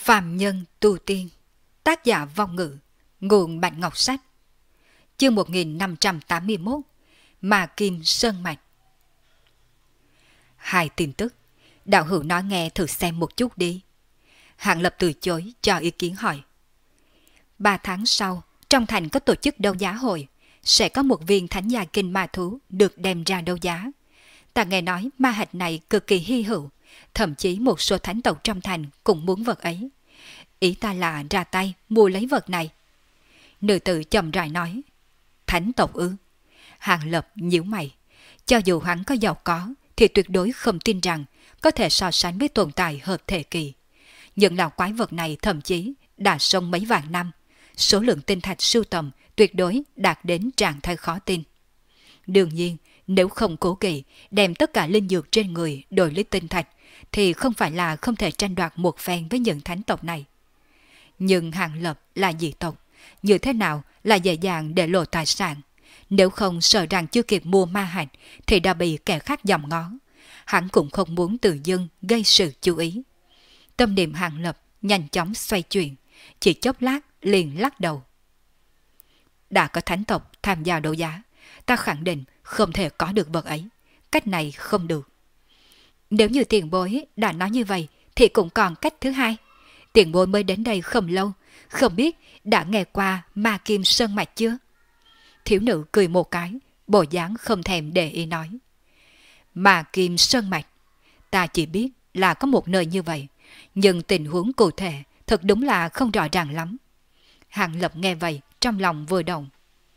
Phàm nhân tu tiên. Tác giả Vong Ngữ. Nguồn Bạch Ngọc Sách. Chương 1581. Mà Kim Sơn Mạch. Hai tin tức. Đạo hữu nói nghe thử xem một chút đi. Hạng Lập từ chối cho ý kiến hỏi. 3 tháng sau, trong thành có tổ chức đấu giá hội, sẽ có một viên thánh giai kinh ma thú được đem ra đấu giá. Ta nghe nói ma hạch này cực kỳ hy hữu, thậm chí một số thánh tộc trong thành cũng muốn vật ấy. Ý ta là ra tay mua lấy vật này. Nữ tử chậm rãi nói. Thánh tộc ư? Hạng Lập nhíu mày. Cho dù hắn có giàu có thì tuyệt đối không tin rằng có thể so sánh với tồn tại hợp thể kỳ. Những lão quái vật này thậm chí đã sống mấy vạn năm. Số lượng tinh thạch sưu tầm tuyệt đối đạt đến trạng thái khó tin. Đương nhiên, nếu không cố kỵ đem tất cả linh dược trên người đổi lấy tinh thạch thì không phải là không thể tranh đoạt một phen với những thánh tộc này. Nhưng Hạng Lập là dị tộc, như thế nào là dễ dàng để lộ tài sản. Nếu không sợ rằng chưa kịp mua ma hạch thì đã bị kẻ khác dòm ngó. Hắn cũng không muốn tự dưng gây sự chú ý. Tâm niệm Hạng Lập nhanh chóng xoay chuyển, chỉ chốc lát liền lắc đầu. Đã có thánh tộc tham gia đấu giá, ta khẳng định không thể có được vật ấy. Cách này không được. Nếu như tiền bối đã nói như vậy thì cũng còn cách thứ hai. Tiền bối mới đến đây không lâu, không biết đã nghe qua Ma Kim Sơn Mạch chưa? Thiếu nữ cười một cái, bộ dáng không thèm để ý nói. Ma Kim Sơn Mạch, ta chỉ biết là có một nơi như vậy, nhưng tình huống cụ thể thật đúng là không rõ ràng lắm. Hạng Lập nghe vậy, trong lòng vừa động.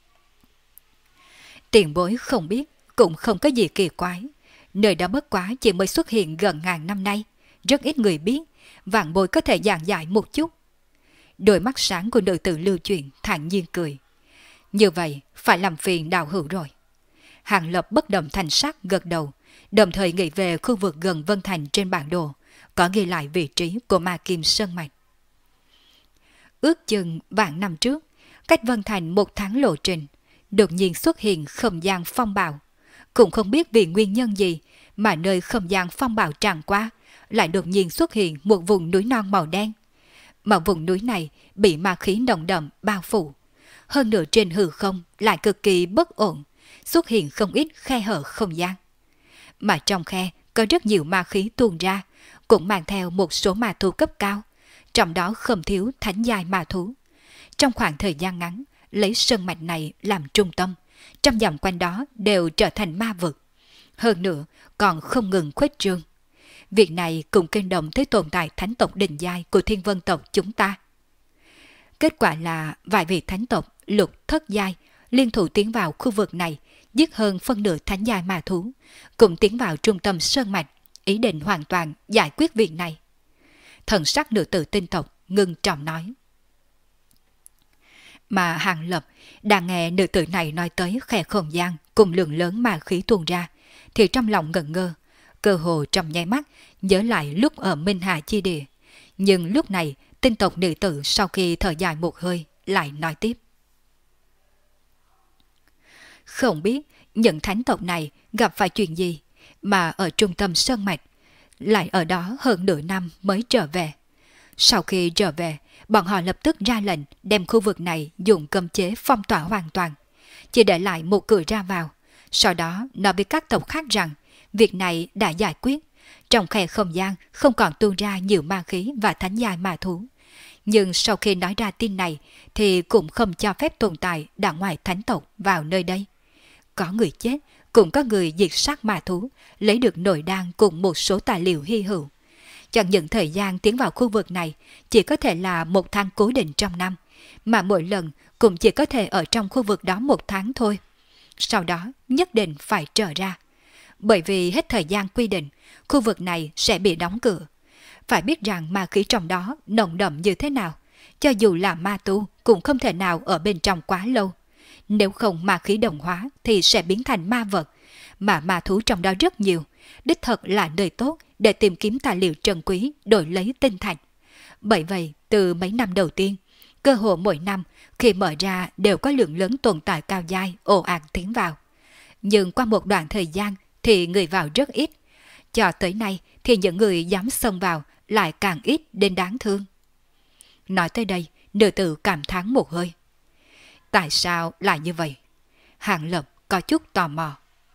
Tiền bối không biết, cũng không có gì kỳ quái. Nơi đó bất quá chỉ mới xuất hiện gần ngàn năm nay, rất ít người biết, vạn bối có thể giảng giải một chút. Đôi mắt sáng của nữ tử lưu chuyển thản nhiên cười. Như vậy phải làm phiền đạo hữu rồi. Hạng Lập bất động thanh sắc gật đầu, đồng thời nghĩ về khu vực gần Vân Thành trên bản đồ, có ghi lại vị trí của Ma Kim Sơn Mạch. Ước chừng vạn năm trước, cách Vân Thành 1 tháng lộ trình, đột nhiên xuất hiện không gian phong bạo. Cũng không biết vì nguyên nhân gì mà nơi không gian phong bạo tràn qua lại đột nhiên xuất hiện một vùng núi non màu đen. Mà vùng núi này bị ma khí nồng đậm bao phủ. Hơn nữa trên hư không lại cực kỳ bất ổn, xuất hiện không ít khe hở không gian. Mà trong khe có rất nhiều ma khí tuôn ra, cũng mang theo một số ma thú cấp cao, trong đó không thiếu thánh giai ma thú. Trong khoảng thời gian ngắn, lấy sơn mạch này làm trung tâm, trong dòng quanh đó đều trở thành ma vực. Hơn nữa còn không ngừng khuếch trương. Việc này cũng kinh động tới tồn tại thánh tộc đỉnh giai của Thiên Vân tộc chúng ta. Kết quả là vài vị thánh tộc lục thất giai liên thủ tiến vào khu vực này, giết hơn phân nửa thánh giai ma thú, cũng tiến vào trung tâm sơn mạch, ý định hoàn toàn giải quyết việc này. Thần sắc nữ tử tinh tộc ngưng trọng nói. Mà Hạng Lập đang nghe nữ tử này nói tới khe không gian cùng lượng lớn ma khí tuôn ra, thì trong lòng ngẩn ngơ, cơ hồ trong nháy mắt nhớ lại lúc ở Minh Hà chi địa. Nhưng lúc này tinh tộc nữ tử sau khi thở dài một hơi lại nói tiếp. Không biết những thánh tộc này gặp phải chuyện gì mà ở trung tâm sơn mạch lại ở đó hơn nửa năm mới trở về. Sau khi trở về, bọn họ lập tức ra lệnh đem khu vực này dùng cấm chế phong tỏa hoàn toàn, chỉ để lại một cửa ra vào. Sau đó nói với các tộc khác rằng việc này đã giải quyết, trong khe không gian không còn tuôn ra nhiều ma khí và thánh giai ma thú. Nhưng sau khi nói ra tin này thì cũng không cho phép tồn tại đã ngoài thánh tộc vào nơi đây. Có người chết, cũng có người diệt sát ma thú, lấy được nội đan cùng một số tài liệu hy hữu. Chẳng những thời gian tiến vào khu vực này chỉ có thể là 1 tháng cố định trong năm, mà mỗi lần cũng chỉ có thể ở trong khu vực đó 1 tháng thôi. Sau đó nhất định phải trở ra. Bởi vì hết thời gian quy định, khu vực này sẽ bị đóng cửa. Phải biết rằng ma khí trong đó nồng đậm như thế nào, cho dù là ma tu cũng không thể nào ở bên trong quá lâu. Nếu không ma khí đồng hóa thì sẽ biến thành ma vật, mà ma thú trong đó rất nhiều, đích thật là nơi tốt để tìm kiếm tài liệu trân quý đổi lấy tinh thạch. Bởi vậy, từ mấy năm đầu tiên, cơ hội mỗi năm khi mở ra đều có lượng lớn tồn tại cao giai ồ ạt tiến vào. Nhưng qua một đoạn thời gian thì người vào rất ít. Cho tới nay thì những người dám xông vào lại càng ít đến đáng thương. Nói tới đây, nữ tử cảm thán một hơi. Tại sao lại như vậy? Hàng Lập có chút tò mò.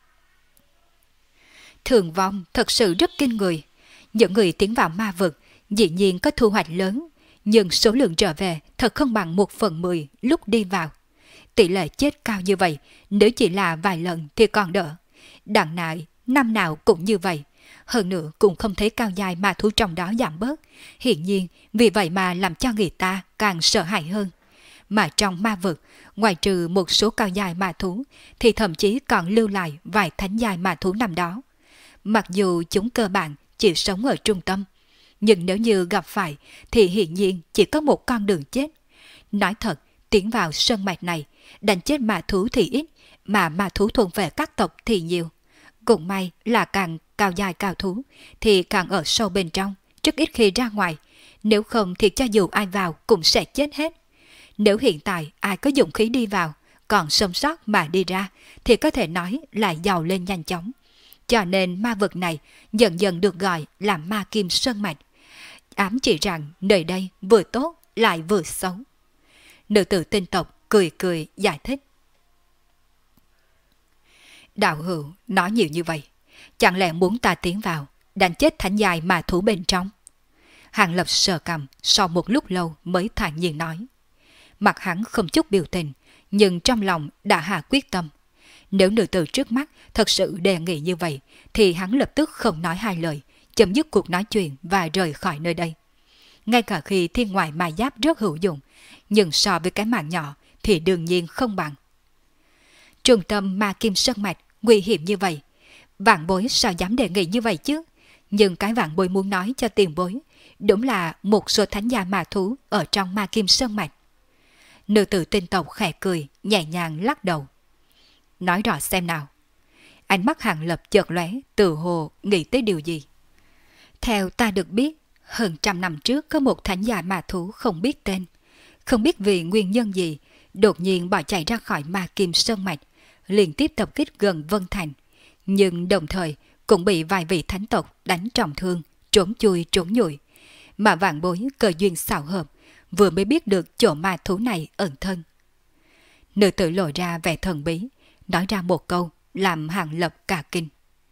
Thương vong thật sự rất kinh người. Những người tiến vào ma vực dĩ nhiên có thu hoạch lớn, nhưng số lượng trở về thật không bằng 1/10 lúc đi vào. Tỷ lệ chết cao như vậy, nếu chỉ là vài lần thì còn đỡ. Đằng này, năm nào cũng như vậy. Hơn nữa cũng không thấy cao dài ma thú trong đó giảm bớt. Hiển nhiên, vì vậy mà làm cho người ta càng sợ hãi hơn. Mà trong ma vực, ngoài trừ một số cao dài ma thú, thì thậm chí còn lưu lại vài thánh dài ma thú năm đó. Mặc dù chúng cơ bản chỉ sống ở trung tâm, nhưng nếu như gặp phải thì hiển nhiên chỉ có một con đường chết. Nói thật, tiến vào sơn mạch này, đánh chết ma thú thì ít, mà ma thú thuộc về các tộc thì nhiều. Cũng may là càng cao dài cao thú thì càng ở sâu bên trong, rất ít khi ra ngoài. Nếu không thì cho dù ai vào cũng sẽ chết hết. Nếu hiện tại ai có dụng khí đi vào, còn sống sót mà đi ra, thì có thể nói là giàu lên nhanh chóng. Cho nên ma vực này dần dần được gọi là ma kim sơn mạch. Ám chỉ rằng nơi đây vừa tốt lại vừa xấu. Nữ tử tinh tộc cười cười giải thích. Đạo hữu nói nhiều như vậy, chẳng lẽ muốn ta tiến vào, đánh chết thánh dài mà thú bên trong? Hàng Lập sờ cằm, sau một lúc lâu mới thản nhiên nói. Mặt hắn không chút biểu tình, nhưng trong lòng đã hạ quyết tâm. Nếu nữ tử trước mắt thật sự đề nghị như vậy, thì hắn lập tức không nói hai lời, chấm dứt cuộc nói chuyện và rời khỏi nơi đây. Ngay cả khi thiên ngoại ma giáp rất hữu dụng, nhưng so với cái mạng nhỏ thì đương nhiên không bằng. Trung tâm ma kim sơn mạch nguy hiểm như vậy, vạn bối sao dám đề nghị như vậy chứ? Nhưng cái vạn bối muốn nói cho tiền bối, đúng là một số thánh gia ma thú ở trong ma kim sơn mạch. Nữ tử tinh tộc khẽ cười, nhẹ nhàng lắc đầu. Nói rõ xem nào. Ánh mắt Hàng Lập chợt lóe, tự hồ nghĩ tới điều gì. Theo ta được biết, hơn 100 năm trước có một thánh gia ma thú không biết tên. Không biết vì nguyên nhân gì, đột nhiên bỏ chạy ra khỏi ma kim sơn mạch, liên tiếp tập kích gần Vân Thành. Nhưng đồng thời cũng bị vài vị thánh tộc đánh trọng thương, trốn chui trốn nhủi. Mà vạn bối cơ duyên xảo hợp, vừa mới biết được chỗ ma thú này ẩn thân. Nữ tử lộ ra vẻ thần bí, nói ra một câu làm Hàng Lập cả kinh.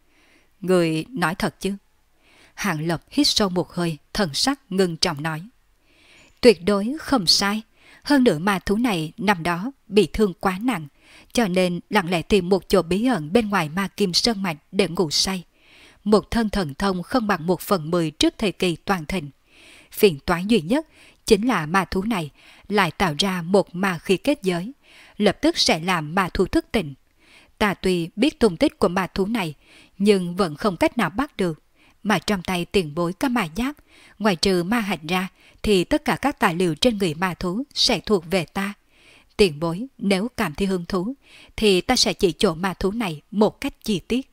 Người nói thật chứ? Hàng Lập hít sâu một hơi, thần sắc ngưng trọng nói. Tuyệt đối không sai. Hơn nữa ma thú này năm đó bị thương quá nặng, cho nên lặng lẽ tìm một chỗ bí ẩn bên ngoài ma kim sơn mạch để ngủ say. Một thân thần thông không bằng 1/10 trước thời kỳ toàn thịnh. Phiền toái duy nhất chính là ma thú này lại tạo ra một ma khí kết giới, lập tức sẽ làm ma thú thức tỉnh. Ta tuy biết tung tích của ma thú này, nhưng vẫn không cách nào bắt được. Mà trong tay tiền bối có ma giáp, ngoài trừ ma hạch ra, thì tất cả các tài liệu trên người ma thú sẽ thuộc về ta. Tiền bối nếu cảm thấy hứng thú, thì ta sẽ chỉ chỗ ma thú này một cách chi tiết.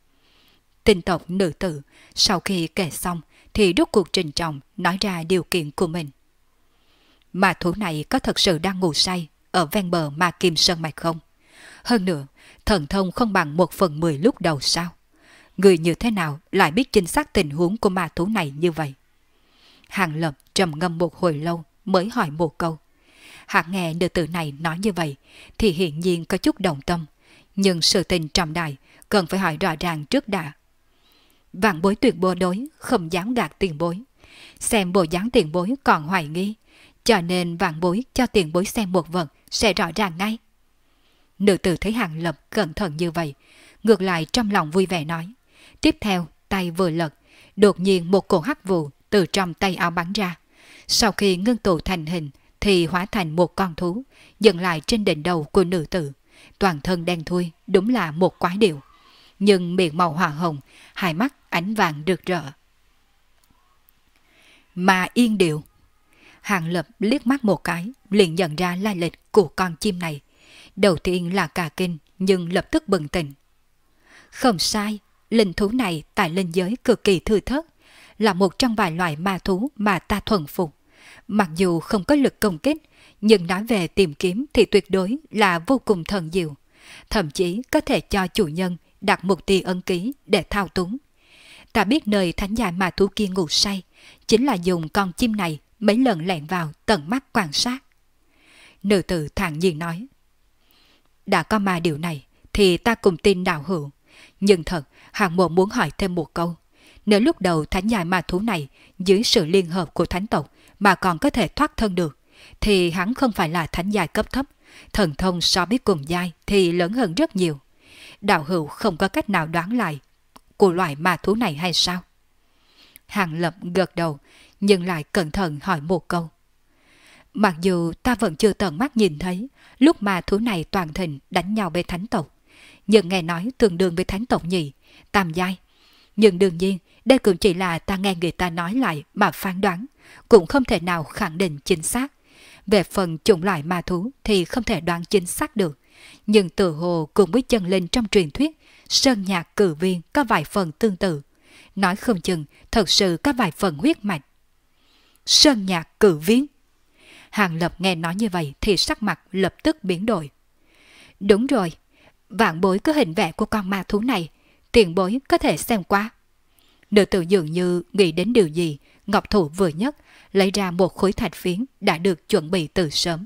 Tinh tộc nữ tử sau khi kể xong thì rốt cuộc trình trọng nói ra điều kiện của mình. Ma thú này có thật sự đang ngủ say ở ven bờ ma kim sơn mạch không? Hơn nữa, thần thông không bằng 1/10 lúc đầu sao? Người như thế nào lại biết chính xác tình huống của ma thú này như vậy? Hàng Lập trầm ngâm một hồi lâu mới hỏi một câu. Hắn nghe nữ tử này nói như vậy thì hiển nhiên có chút động tâm, nhưng sự tình trọng đại cần phải hỏi rõ ràng trước đã. Vạn bối tuyệt bố đối, không dám gạt tiền bối. Xem bộ dáng tiền bối còn hoài nghi, cho nên vạn bối cho tiền bối xem một vật sẽ rõ ràng ngay. Nữ tử thấy Hàng Lập cẩn thận như vậy, ngược lại trong lòng vui vẻ nói. Tiếp theo tay vừa lật, đột nhiên một cổ hắc vụ từ trong tay áo bắn ra. Sau khi ngưng tụ thành hình thì hóa thành một con thú, dừng lại trên đỉnh đầu của nữ tử. Toàn thân đen thui, đúng là một quái điệu. Nhưng miệng màu hỏa hồng, hai mắt ánh vàng rực rỡ. Mà yên điệu. Hàng Lập liếc mắt một cái, liền nhận ra lai lịch của con chim này. Đầu tiên là cả kinh, nhưng lập tức bừng tỉnh. Không sai, linh thú này tại linh giới cực kỳ thư thớt, là một trong vài loại ma thú mà ta thuần phục. Mặc dù không có lực công kích, nhưng nói về tìm kiếm thì tuyệt đối là vô cùng thần diệu. Thậm chí có thể cho chủ nhân đặt một tia ấn ký để thao túng. Ta biết nơi thánh giai ma thú kia ngủ say, chính là dùng con chim này mấy lần lẻn vào tận mắt quan sát. Nữ tử thản nhiên nói, đã có ma điều này thì ta cùng tin đạo hữu. Nhưng thật, Hàng Mộ muốn hỏi thêm một câu. Nếu lúc đầu thánh giai ma thú này dưới sự liên hợp của thánh tộc mà còn có thể thoát thân được, thì hắn không phải là thánh giai cấp thấp, thần thông so với cùng giai thì lớn hơn rất nhiều. Đạo hữu không có cách nào đoán lại của loại ma thú này hay sao? Hàng Lập gật đầu, nhưng lại cẩn thận hỏi một câu. Mặc dù ta vẫn chưa tận mắt nhìn thấy lúc ma thú này toàn thịnh đánh nhau với thánh tộc, nhưng nghe nói tương đương với thánh tộc nhị, tam giai. Nhưng đương nhiên, đây cũng chỉ là ta nghe người ta nói lại mà phán đoán, cũng không thể nào khẳng định chính xác. Về phần chủng loại ma thú thì không thể đoán chính xác được, nhưng tự hồ cùng với chân linh trong truyền thuyết, sơn nhạc cử viên có vài phần tương tự. Nói không chừng thật sự có vài phần huyết mạch. Sơn nhạc cử viên. Hàng Lập nghe nói như vậy thì sắc mặt lập tức biến đổi. Đúng rồi, vạn bối có hình vẽ của con ma thú này, tiền bối có thể xem qua. Nữ tử dường như nghĩ đến điều gì, ngọc thủ vừa nhất, lấy ra một khối thạch phiến đã được chuẩn bị từ sớm.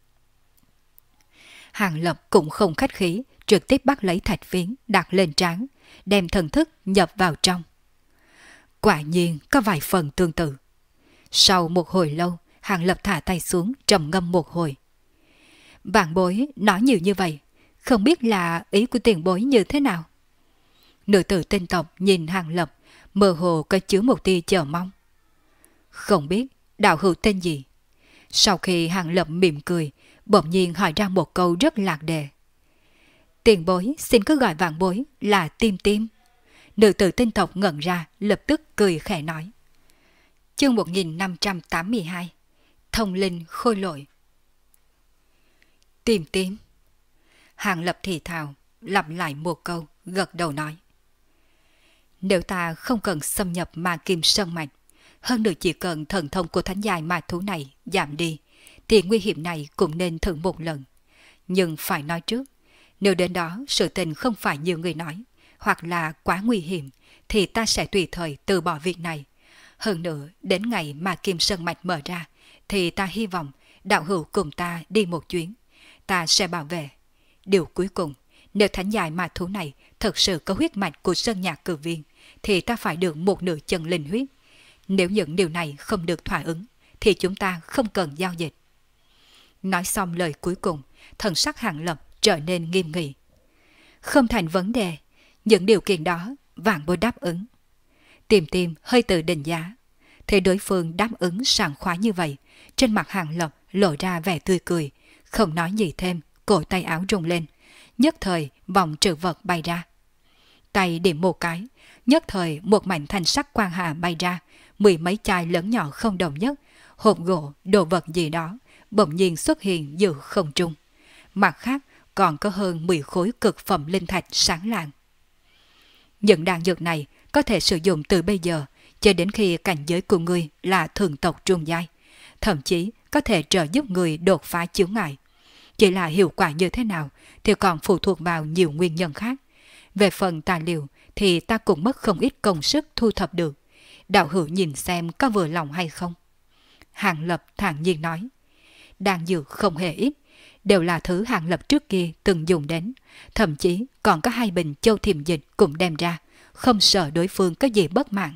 Hàng Lập cũng không khách khí, trực tiếp bắt lấy thạch phiến đặt lên trán, đem thần thức nhập vào trong. Quả nhiên có vài phần tương tự. Sau một hồi lâu, Hàng Lập thả tay xuống trầm ngâm một hồi. Vạn bối nói nhiều như vậy, không biết là ý của tiền bối như thế nào? Nữ tử tinh tộc nhìn Hàng Lập, mơ hồ có chứa một tia chờ mong. Không biết đạo hữu tên gì? Sau khi Hàng Lập mỉm cười, bỗng nhiên hỏi ra một câu rất lạc đề. Tiền bối xin cứ gọi vạn bối là Tim Tim. Nữ tử tinh tộc ngẩn ra, lập tức cười khẽ nói. Chương 1582. Thông linh khôi lỗi. Tim Tim. Hàng Lập thì thào, lặp lại một câu, gật đầu nói. Nếu ta không cần xâm nhập ma kim sơn mạch, hơn nữa chỉ cần thần thông của thánh giai ma thú này giảm đi, thì nguy hiểm này cũng nên thử một lần. Nhưng phải nói trước, nếu đến đó sự tình không phải như người nói, hoặc là quá nguy hiểm, thì ta sẽ tùy thời từ bỏ việc này. Hơn nữa, đến ngày mà kim sơn mạch mở ra, thì ta hy vọng đạo hữu cùng ta đi một chuyến. Ta sẽ bảo vệ. Điều cuối cùng, nếu thánh giai ma thú này thật sự có huyết mạch của sơn nhạc cử viên, thì ta phải được một nửa chân linh huyết. Nếu những điều này không được thỏa ứng, thì chúng ta không cần giao dịch. Nói xong lời cuối cùng, thần sắc Hàng Lập trở nên nghiêm nghị. Không thành vấn đề, những điều kiện đó vạn bối đáp ứng. Tìm Tìm hơi tự định giá. Thấy đối phương đáp ứng sảng khoái như vậy, trên mặt Hàng Lập lộ ra vẻ tươi cười, không nói gì thêm, cổ tay áo rung lên. Nhất thời vòng trữ vật bay ra. Tay điểm một cái, nhất thời một mảnh thanh sắc quang hà bay ra, mười mấy chai lớn nhỏ không đồng nhất, hộp gỗ, đồ vật gì đó, bỗng nhiên xuất hiện giữa không trung. Mặt khác còn có hơn 10 khối cực phẩm linh thạch sáng lạng. Những đan dược này có thể sử dụng từ bây giờ cho đến khi cảnh giới của ngươi là thường tộc trung giai, thậm chí có thể trợ giúp người đột phá chướng ngại. Chỉ là hiệu quả như thế nào thì còn phụ thuộc vào nhiều nguyên nhân khác. Về phần tài liệu thì ta cũng mất không ít công sức thu thập được. Đạo hữu nhìn xem có vừa lòng hay không? Hàng Lập thản nhiên nói. Đan dược không hề ít, đều là thứ Hàng Lập trước kia từng dùng đến. Thậm chí còn có 2 bình châu thiềm dịch cũng đem ra, không sợ đối phương có gì bất mạng.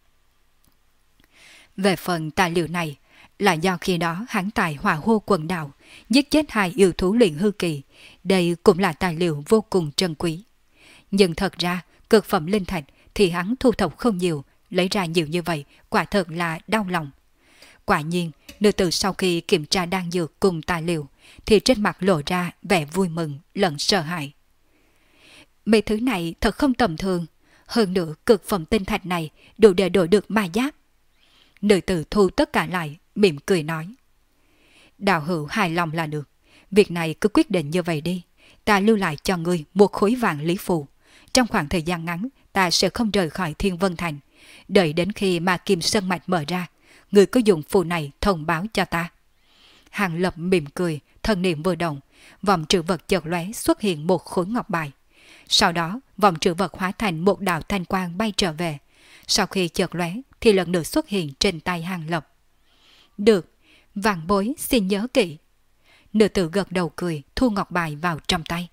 Về phần tài liệu này, là do khi đó hắn tại Hỏa Hô quần đảo giết chết 2 yêu thú luyện hư kỳ, đây cũng là tài liệu vô cùng trân quý. Nhưng thật ra, cực phẩm linh thạch thì hắn thu thập không nhiều, lấy ra nhiều như vậy quả thật là đau lòng. Quả nhiên, nữ tử sau khi kiểm tra đan dược cùng tài liệu, thì trên mặt lộ ra vẻ vui mừng lẫn sợ hãi. Mấy thứ này thật không tầm thường, hơn nữa cực phẩm tinh thạch này đủ để đổi được ma giáp. Nữ tử thu tất cả lại, mỉm cười nói. Đạo hữu hài lòng là được, việc này cứ quyết định như vậy đi, ta lưu lại cho ngươi một khối vàng lý phù. Trong khoảng thời gian ngắn, ta sẽ không rời khỏi Thiên Vân Thành, đợi đến khi mà Kim Sơn Mạch mở ra, ngươi cứ dùng phù này thông báo cho ta. Hàng Lập mỉm cười, thần niệm vừa động, vòng trữ vật chợt lóe xuất hiện một khối ngọc bài. Sau đó, vòng trữ vật hóa thành một đạo thanh quang bay trở về. Sau khi chợt lóe thì lần nữa xuất hiện trên tay Hàng Lập. Được, vạn bối xin nhớ kỹ. Nữ tử gật đầu cười, thu ngọc bài vào trong tay.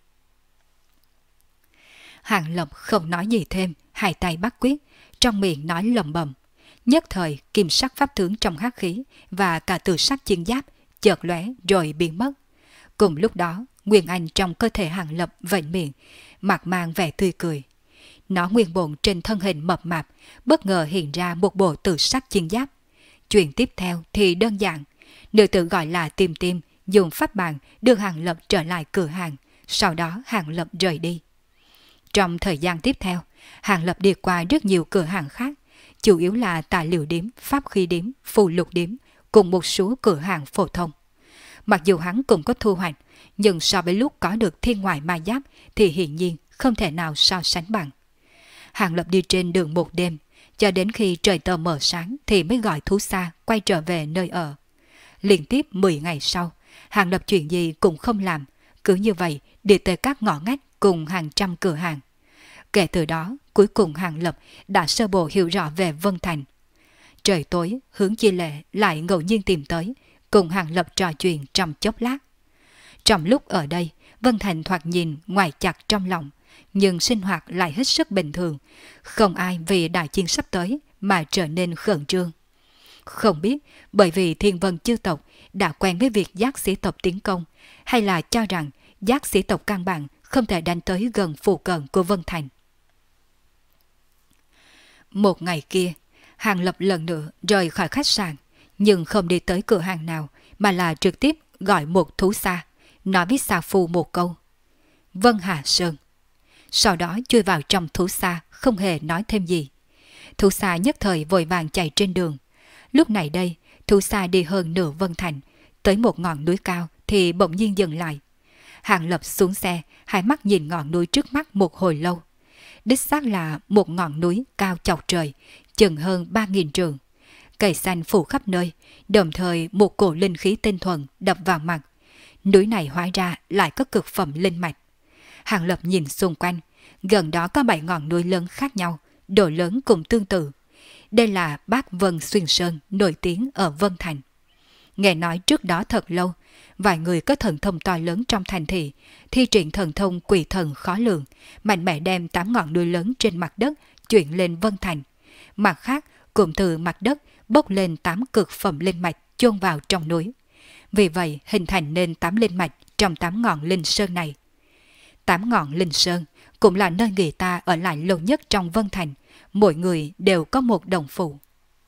Hàng Lập không nói gì thêm, hai tay bắt quyết, trong miệng nói lầm bầm. Nhất thời, kim sắc pháp tướng trong hắc khí và cả từ sắc chiến giáp chợt lóe rồi biến mất. Cùng lúc đó, nguyên anh trong cơ thể Hàng Lập vẫy miệng, mặt mang vẻ tươi cười. Nó nguyên bổn trên thân hình mập mạp, bất ngờ hiện ra một bộ từ sắc chiến giáp. Chuyện tiếp theo thì đơn giản, nữ tử gọi là Tim Tim dùng pháp bàn đưa Hàng Lập trở lại cửa hàng, sau đó Hàng Lập rời đi. Trong thời gian tiếp theo, Hàng Lập đi qua rất nhiều cửa hàng khác, chủ yếu là tài liệu điếm, pháp khí điếm, phù lục điếm, cùng một số cửa hàng phổ thông. Mặc dù hắn cũng có thu hoạch, nhưng so với lúc có được thiên ngoại ma giáp thì hiển nhiên không thể nào so sánh bằng. Hàng Lập đi trên đường một đêm, cho đến khi trời tờ mờ sáng thì mới gọi thú xa quay trở về nơi ở. Liên tiếp 10 ngày sau, Hàng Lập chuyện gì cũng không làm, cứ như vậy đi tới các ngõ ngách cùng hàng trăm cửa hàng. Kể từ đó, cuối cùng Hàng Lập đã sơ bộ hiểu rõ về Vân Thành. Trời tối, Hướng Chi Lệ lại ngẫu nhiên tìm tới, cùng Hàng Lập trò chuyện trong chốc lát. Trong lúc ở đây, Vân Thành thoạt nhìn ngoài chặt trong lòng, nhưng sinh hoạt lại hết sức bình thường, không ai vì đại chiến sắp tới mà trở nên khẩn trương. Không biết bởi vì Thiên Vân chư tộc đã quen với việc giác sĩ tộc tiến công, hay là cho rằng giác sĩ tộc căn bản không thể đánh tới gần phụ cận của Vân Thành. Một ngày kia, Hàng Lập lần nữa rời khỏi khách sạn, nhưng không đi tới cửa hàng nào mà là trực tiếp gọi một thú xa, nói với Sa Phu một câu: Vân Hà Sơn. Sau đó chui vào trong thú xa, không hề nói thêm gì. Thú xa nhất thời vội vàng chạy trên đường. Lúc này đây, thú xa đi hơn nửa Vân Thành, tới một ngọn núi cao thì bỗng nhiên dừng lại. Hàng Lập xuống xe, hai mắt nhìn ngọn núi trước mắt một hồi lâu. Đích xác là một ngọn núi cao chọc trời, chừng hơn 3.000 trượng. Cây xanh phủ khắp nơi, đồng thời một cổ linh khí tinh thuần đập vào mặt. Núi này hóa ra lại có cực phẩm linh mạch. Hàng Lập nhìn xung quanh, gần đó có 7 ngọn núi lớn khác nhau, độ lớn cũng tương tự. Đây là Bát Vân Xuyên Sơn nổi tiếng ở Vân Thành. Nghe nói trước đó thật lâu, vài người có thần thông to lớn trong thành thị, thi triển thần thông quỷ thần khó lường, mạnh mẽ đem 8 ngọn núi lớn trên mặt đất chuyển lên Vân Thành. Mặt khác, cũng từ mặt đất bốc lên 8 cực phẩm linh mạch chôn vào trong núi. Vì vậy, hình thành nên 8 linh mạch trong 8 ngọn linh sơn này. 8 ngọn linh sơn cũng là nơi người ta ở lại lâu nhất trong Vân Thành, mỗi người đều có một đồng phụ.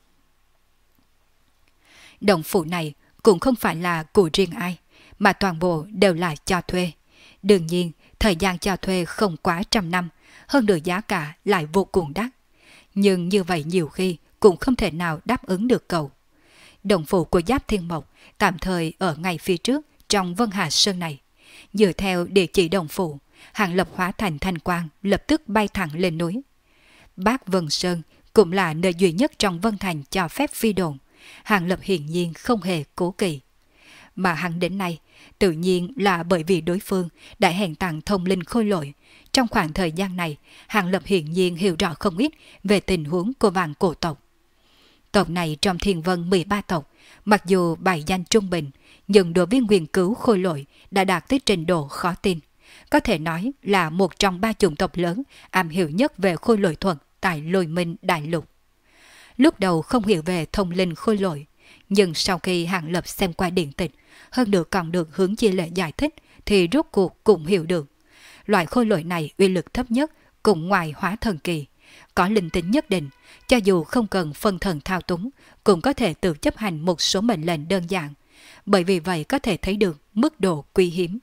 Đồng phụ này cũng không phải là của riêng ai, mà toàn bộ đều là cho thuê. Đương nhiên, thời gian cho thuê không quá 100 năm, hơn nữa giá cả lại vô cùng đắt. Nhưng như vậy nhiều khi cũng không thể nào đáp ứng được cầu. Đồng phụ của Giáp Thiên Mộc tạm thời ở ngay phía trước trong Vân Hà Sơn này. Dựa theo địa chỉ đồng phụ, Hàng Lập hóa thành thanh quang lập tức bay thẳng lên núi. Bát Vân Sơn cũng là nơi duy nhất trong Vân Thành cho phép phi đồn. Hàng Lập hiển nhiên không hề cố kỵ. Mà hắn đến nay, tự nhiên là bởi vì đối phương đã hẹn tặng thông linh khôi lỗi. Trong khoảng thời gian này, Hàng Lập hiển nhiên hiểu rõ không ít về tình huống của vạn cổ tộc. Tộc này trong Thiên Vân 13 tộc, mặc dù bài danh trung bình, nhưng đối với nguyên cứu khôi lỗi đã đạt tới trình độ khó tin. Có thể nói là một trong 3 chủng tộc lớn am hiểu nhất về khôi lỗi thuật tại Lôi Minh Đại Lục. Lúc đầu không hiểu về thông linh khôi lỗi, nhưng sau khi Hàng Lập xem qua điển tịch, hơn nữa còn được Hướng Chi Lệ giải thích thì rốt cuộc cũng hiểu được. Loại khôi lỗi này uy lực thấp nhất cũng ngoài hóa thần kỳ, có linh tính nhất định, cho dù không cần phân thần thao túng, cũng có thể tự chấp hành một số mệnh lệnh đơn giản. Bởi vì vậy có thể thấy được mức độ quý hiếm.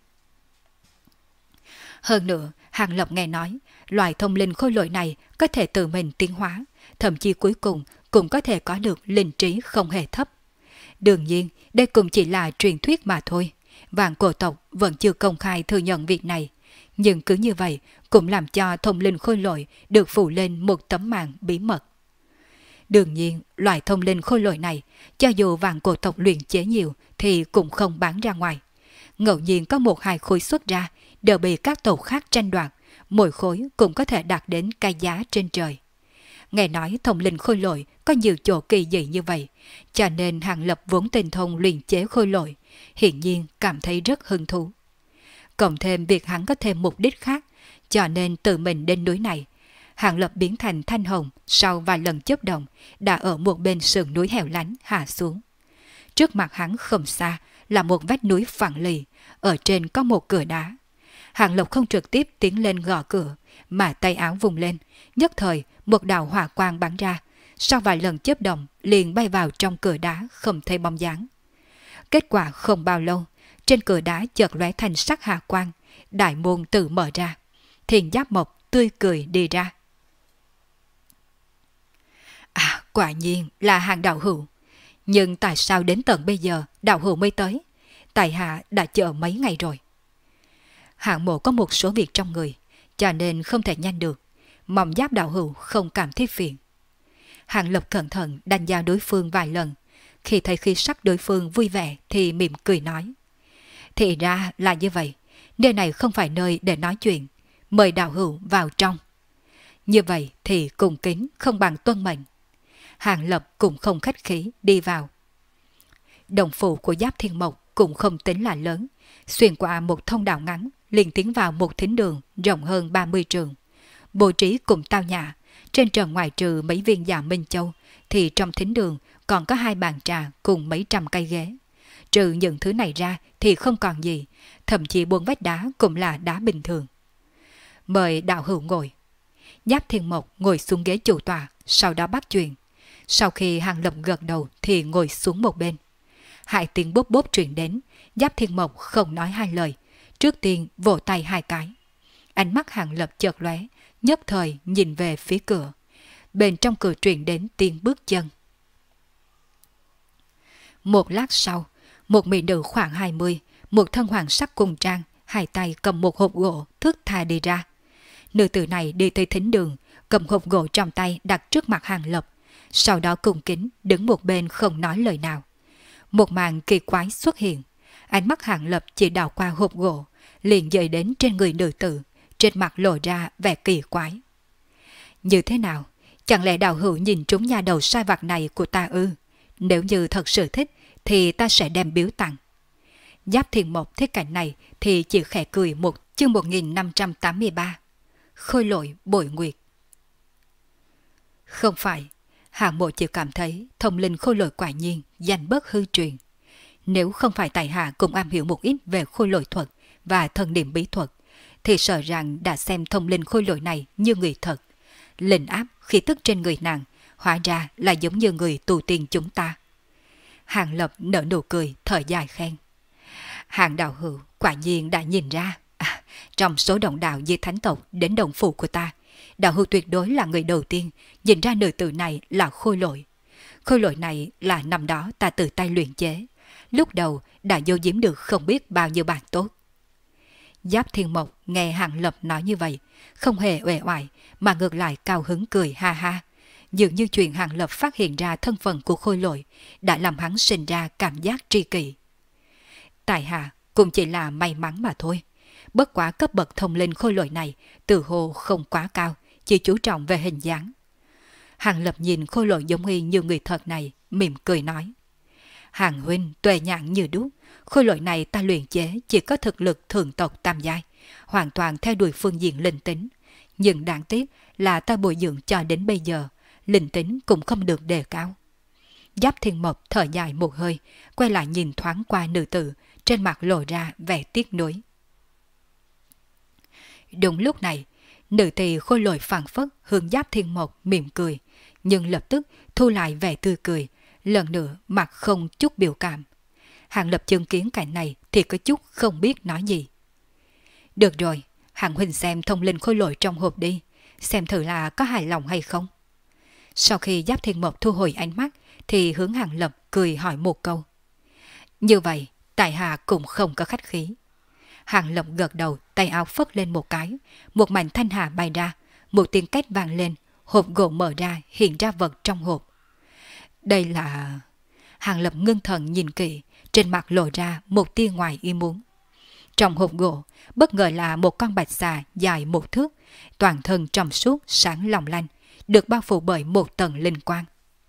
Hơn nữa, Hàng Lập nghe nói, loại thông linh khôi lỗi này có thể tự mình tiến hóa, thậm chí cuối cùng cũng có thể có được linh trí không hề thấp. Đương nhiên, đây cũng chỉ là truyền thuyết mà thôi. Vạn cổ tộc vẫn chưa công khai thừa nhận việc này. Nhưng cứ như vậy, cũng làm cho thông linh khôi lỗi được phủ lên một tấm màn bí mật. Đương nhiên, loại thông linh khôi lỗi này, cho dù vạn cổ tộc luyện chế nhiều thì cũng không bán ra ngoài. Ngẫu nhiên có 1-2 khối xuất ra, đều bị các tộc khác tranh đoạt, mỗi khối cũng có thể đạt đến cái giá trên trời. Nghe nói thông linh khôi lỗi có nhiều chỗ kỳ dị như vậy, cho nên Hàng Lập vốn tinh thông luyện chế khôi lỗi, hiển nhiên cảm thấy rất hứng thú. Cộng thêm việc hắn có thêm mục đích khác, cho nên tự mình đến núi này. Hàng Lập biến thành thanh hồng sau vài lần chớp động, đã ở một bên sườn núi hẻo lánh hạ xuống. Trước mặt hắn không xa là một vách núi phẳng lì, ở trên có một cửa đá. Hàng Lập không trực tiếp tiến lên gõ cửa, mà tay áo vùng lên, nhất thời một đạo hỏa quang bắn ra, sau vài lần chớp động liền bay vào trong cửa đá không thấy bóng dáng. Kết quả không bao lâu, trên cửa đá chợt lóe thành sắc hà quang, đại môn tự mở ra, Thiên Giáp Mộc tươi cười đi ra. À, quả nhiên là Hàng đạo hữu, nhưng tại sao đến tận bây giờ đạo hữu mới tới? Tại hạ đã chờ mấy ngày rồi. Hạng Mộ có một số việc trong người, cho nên không thể nhanh được, mong Giáp đạo hữu không cảm thấy phiền. Hàng Lập cẩn thận đánh giá đối phương vài lần, khi thấy khí sắc đối phương vui vẻ thì mỉm cười nói. Thì ra là như vậy, nơi này không phải nơi để nói chuyện, mời đạo hữu vào trong. Như vậy thì cùng kính không bằng tuân mệnh. Hàng Lập cũng không khách khí đi vào. Đồng phủ của Giáp Thiên Mộc cũng không tính là lớn, xuyên qua một thông đạo ngắn liền tiến vào một thính đường rộng hơn 30 trường. Bố trí cùng tao nhã, trên trần ngoài trừ mấy viên dạ Minh Châu thì trong thính đường còn có 2 bàn trà cùng mấy trăm cây ghế. Trừ những thứ này ra thì không còn gì, thậm chí 4 vách đá cũng là đá bình thường. Mời đạo hữu ngồi. Giáp Thiên Mộc ngồi xuống ghế chủ tọa, sau đó bắt chuyện. Sau khi Hàng Lập gật đầu thì ngồi xuống một bên. 2 tiếng bốp bốp truyền đến, Giáp Thiên Mộc không nói 2 lời, trước tiên vỗ tay 2 cái. Ánh mắt Hàng Lập chợt lóe, nhất thời nhìn về phía cửa. Bên trong cửa truyền đến tiếng bước chân. Một lát sau, một mỹ nữ khoảng 20, một thân hoàng sắc cùng trang, 2 tay cầm một hộp gỗ thướt tha đi ra. Nữ tử này đi tới thính đường, cầm hộp gỗ trong tay đặt trước mặt Hàng Lập, sau đó cung kính đứng một bên không nói lời nào. Một màn kỳ quái xuất hiện, ánh mắt Hàng Lập chỉ đảo qua hộp gỗ, liền dời đến trên người nữ tử, trên mặt lộ ra vẻ kỳ quái. Như thế nào? Chẳng lẽ đạo hữu nhìn trúng nhà đầu sai vặt này của ta ư? Nếu như thật sự thích thì ta sẽ đem biếu tặng. Giáp Thiên Mộc thấy cảnh này thì chỉ khẽ cười một. Chương 1583. Khôi lỗi bội nguyệt. Không phải, Hàng Mộ chỉ cảm thấy thông linh khôi lỗi quả nhiên danh bất hư truyền. Nếu không phải tại hạ cũng am hiểu một ít về khôi lỗi thuật và thần niệm bí thuật, thì sợ rằng đã xem thông linh khôi lỗi này như người thật. Linh áp khí tức trên người nàng hóa ra là giống như người tu tiên chúng ta. Hàng Lập nở nụ cười, thở dài khen. Hàng đạo hữu quả nhiên đã nhìn ra. Trong số đồng đạo dưới thánh tộc đến đồng phủ của ta, đạo hữu tuyệt đối là người đầu tiên nhìn ra nữ tử này là khôi lỗi. Khôi lỗi này là năm đó ta tự tay luyện chế, lúc đầu đã giấu giếm được không biết bao nhiêu bạn tốt. Giáp Thiên Mộc nghe Hàng Lập nói như vậy, không hề uể oải mà ngược lại cao hứng cười ha ha. Dường như chuyện Hàng Lập phát hiện ra thân phận của khôi lỗi đã làm hắn sinh ra cảm giác tri kỷ. Tại hạ cũng chỉ là may mắn mà thôi. Bất quá cấp bậc thông linh khôi lỗi này từ hồ không quá cao, chỉ chú trọng về hình dáng. Hàng Lập nhìn khôi lỗi giống y như người thật này, mỉm cười nói. Hàng huynh tuệ nhãn như đúc, khôi lỗi này ta luyện chế chỉ có thực lực thượng tộc tam giai, hoàn toàn theo đuổi phương diện linh tính. Nhưng đáng tiếc là ta bồi dưỡng cho đến bây giờ, linh tính cũng không được đề cao. Giáp Thiên Mộc thở dài một hơi, quay lại nhìn thoáng qua nữ tử, trên mặt lộ ra vẻ tiếc nuối. Đúng lúc này, nữ tỳ khôi lỗi phảng phất hướng Giáp Thiên Mộc mỉm cười, nhưng lập tức thu lại vẻ tươi cười, lần nữa mặt không chút biểu cảm. Hàng Lập chứng kiến cảnh này thì có chút không biết nói gì. Được rồi, Hàng huynh xem thông linh khôi lỗi trong hộp đi, xem thử là có hài lòng hay không. Sau khi Giáp Thiên Mộc thu hồi ánh mắt thì hướng Hàng Lập cười hỏi một câu. Như vậy, tại hạ cũng không có khách khí. Hàng Lập gật đầu, tay áo phất lên một cái, một mảnh thanh hà bay ra, một tiếng két vang lên, hộp gỗ mở ra, hiện ra vật trong hộp. Đây là... Hàng Lập ngưng thần nhìn kỹ, trên mặt lộ ra một tia ngoài ý muốn. Trong hộp gỗ, bất ngờ là một con bạch xà dài 1 thước, toàn thân trong suốt sáng long lanh, được bao phủ bởi một tầng linh quang.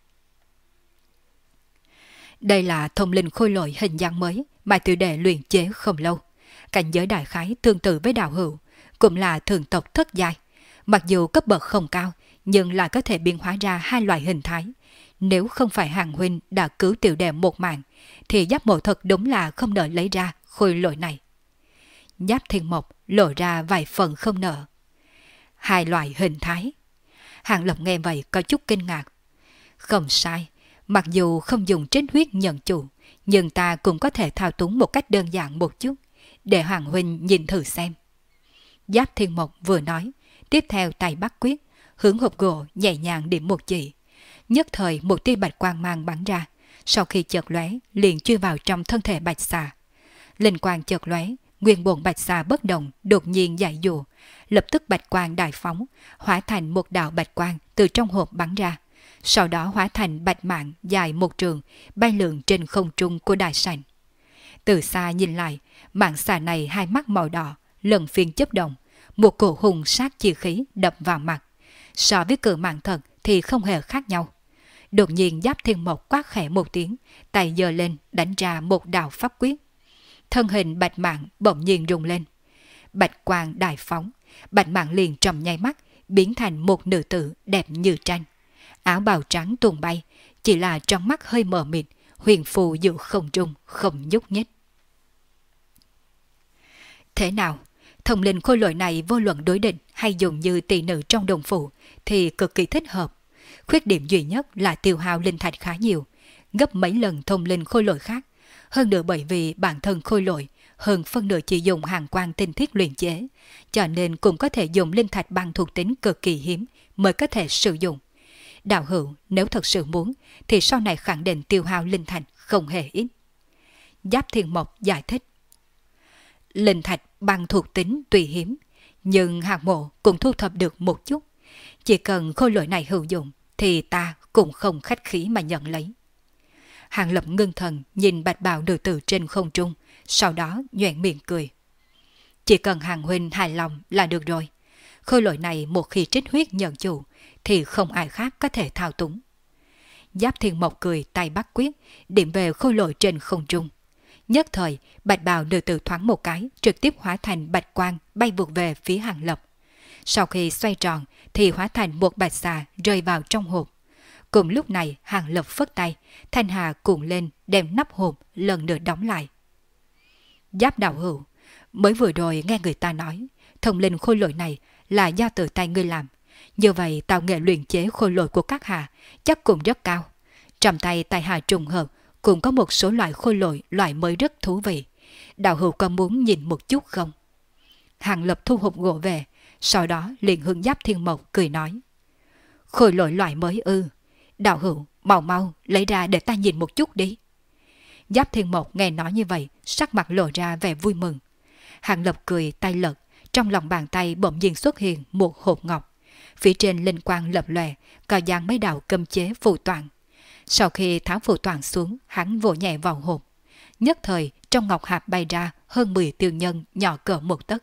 Đây là thông linh khôi lỗi hình dáng mới mà tiểu đệ luyện chế không lâu. Cảnh giới đại khái tương tự với đạo hữu, cũng là thường tộc thất giai. Mặc dù cấp bậc không cao, nhưng lại có thể biến hóa ra hai loại hình thái. Nếu không phải Hàng huynh đã cứu tiểu đệ một mạng, thì Giáp Mộ thật đúng là không nỡ lấy ra khôi lỗi này. Giáp Thiên Mộc lộ ra vài phần không nỡ. Hai loại hình thái. Hàng Lập nghe vậy có chút kinh ngạc. Không sai, mặc dù không dùng trích huyết nhận chủ, nhưng ta cũng có thể thao túng một cách đơn giản một chút, để Hoàng huynh nhìn thử xem. Giáp Thiên Mộc vừa nói, tiếp theo tay bắt quyết, hướng hộp gỗ nhẹ nhàng điểm một chỉ. Nhất thời một tia bạch quang mang bắn ra, sau khi chợt lóe liền chui vào trong thân thể bạch xà. Linh quang chợt lóe, nguyên bổn bạch xà bất động đột nhiên giãy giụa, lập tức bạch quang đại phóng, hóa thành một đạo bạch quang từ trong hộp bắn ra. Sau đó hóa thành bạch mạng dài một trường, bay lượn trên không trung của đại sảnh. Từ xa nhìn lại, mạng xà này hai mắt màu đỏ, lần phiên chớp động, một cổ hùng sát chi khí đập vào mặt. So với cự mạng thật thì không hề khác nhau. Đột nhiên Giáp Thiên Mộc quát khẽ một tiếng, tay giơ lên đánh ra một đạo pháp quyết. Thân hình bạch mạng bỗng nhiên rung lên. Bạch quang đại phóng, bạch mạng liền trong nháy mắt biến thành một nữ tử đẹp như tranh. Áo bào trắng tung bay, chỉ là trong mắt hơi mờ mịt, huyền phù giữa không trung, không nhúc nhích. Thế nào? Thông linh khôi lỗi này vô luận đối địch hay dùng như tỷ nữ trong đồng phủ thì cực kỳ thích hợp. Khuyết điểm duy nhất là tiêu hao linh thạch khá nhiều, gấp mấy lần thông linh khôi lỗi khác. Hơn nữa bởi vì bản thân khôi lỗi hơn phân nửa chỉ dùng hàng quang tinh thiết luyện chế, cho nên cũng có thể dùng linh thạch bằng thuộc tính cực kỳ hiếm mới có thể sử dụng. Đạo hữu nếu thật sự muốn thì sau này khẳng định tiêu hao linh thạch không hề ít. Giáp Thiên Mộc giải thích. Linh thạch bằng thuộc tính tùy hiếm, nhưng Hạc Mộ cũng thu thập được một chút. Chỉ cần khôi lỗi này hữu dụng thì ta cũng không khách khí mà nhận lấy. Hàng Lập ngưng thần nhìn bạch bào nữ tử trên không trung, sau đó nhoẻn miệng cười. Chỉ cần Hàng huynh hài lòng là được rồi. Khôi lỗi này một khi trích huyết nhận chủ thì không ai khác có thể thao túng. Giáp Thiên Mộc cười tay bắt quyết, điểm về khôi lỗi trên không trung. Nhất thời, bạch bào nữ tử thoáng một cái, trực tiếp hóa thành bạch quang bay vụt về phía Hàng Lập. Sau khi xoay tròn thì hóa thành một bạch xà rơi vào trong hộp. Cùng lúc này Hàng Lập phất tay, thanh hà cuộn lên đem nắp hộp lần nữa đóng lại. Giáp đạo hữu, mới vừa rồi nghe người ta nói, thông linh khôi lỗi này là do tự tay ngươi làm. Như vậy tạo nghệ luyện chế khôi lỗi của các hạ chắc cũng rất cao. Trong tay tài hạ trùng hợp cũng có một số loại khôi lỗi loại mới rất thú vị. Đạo hữu có muốn nhìn một chút không? Hàng Lập thu hộp gỗ về, sau đó liền hướng Giáp Thiên Mộc cười nói. Khôi lỗi loại mới ư? Đạo hữu mau mau lấy ra để ta nhìn một chút đi. Giáp Thiên Mộc nghe nói như vậy, sắc mặt lộ ra vẻ vui mừng. Hàng Lập cười tay lật, trong lòng bàn tay bỗng nhiên xuất hiện một hộp ngọc. Phía trên linh quang lập lòe, có dán mấy đạo cấm chế phù toạn. Sau khi tháo phù toạn xuống, hắn vỗ nhẹ vào hộp. Nhất thời, trong ngọc hạp bay ra hơn 10 tiêu nhân nhỏ cỡ một tấc.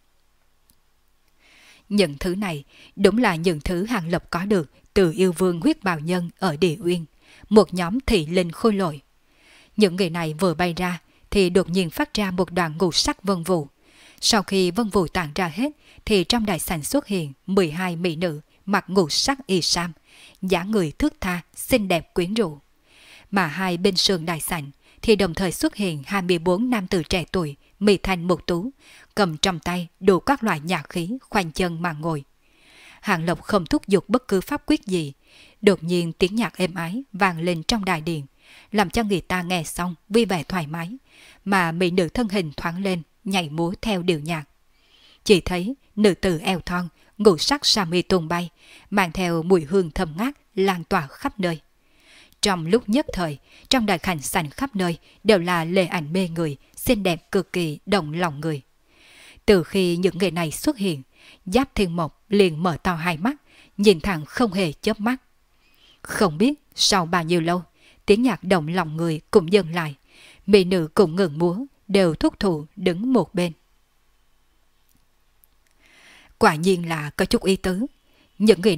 Những thứ này đúng là những thứ Hàng Lập có được từ yêu vương huyết bào nhân ở Địa Uyên, một nhóm thị linh khôi lỗi. Những người này vừa bay ra thì đột nhiên phát ra một đoàn ngũ sắc vân vụ. Sau khi vân vụ tản ra hết thì trong đại sảnh xuất hiện 12 mỹ nữ mặc ngũ sắc y sam, dáng người thước tha, xinh đẹp quyến rũ. Mà hai bên sườn đại sảnh thì đồng thời xuất hiện 24 nam tử trẻ tuổi, mỹ thanh một tú, cầm trong tay đủ các loại nhạc khí khoanh chân mà ngồi. Hàng Lập không thúc giục bất cứ pháp quyết gì, đột nhiên tiếng nhạc êm ái vang lên trong đại điện, làm cho người ta nghe xong vui vẻ thoải mái, mà mỹ nữ thân hình thoáng lên, nhảy múa theo điệu nhạc. Chỉ thấy nữ tử eo thon, ngũ sắc sa mi tung bay, mang theo mùi hương thơm ngát lan tỏa khắp nơi. Trong lúc nhất thời, trong đại khảnh sảnh khắp nơi đều là lệ ảnh mê người, xinh đẹp cực kỳ động lòng người. Từ khi những người này xuất hiện, Giáp Thiên Mộc liền mở to hai mắt, nhìn thẳng không hề chớp mắt. Không biết sau bao nhiêu lâu, tiếng nhạc động lòng người cũng dừng lại, mỹ nữ cũng ngừng múa, đều thúc thủ đứng một bên. Quả nhiên là có chút ý tứ. Những người này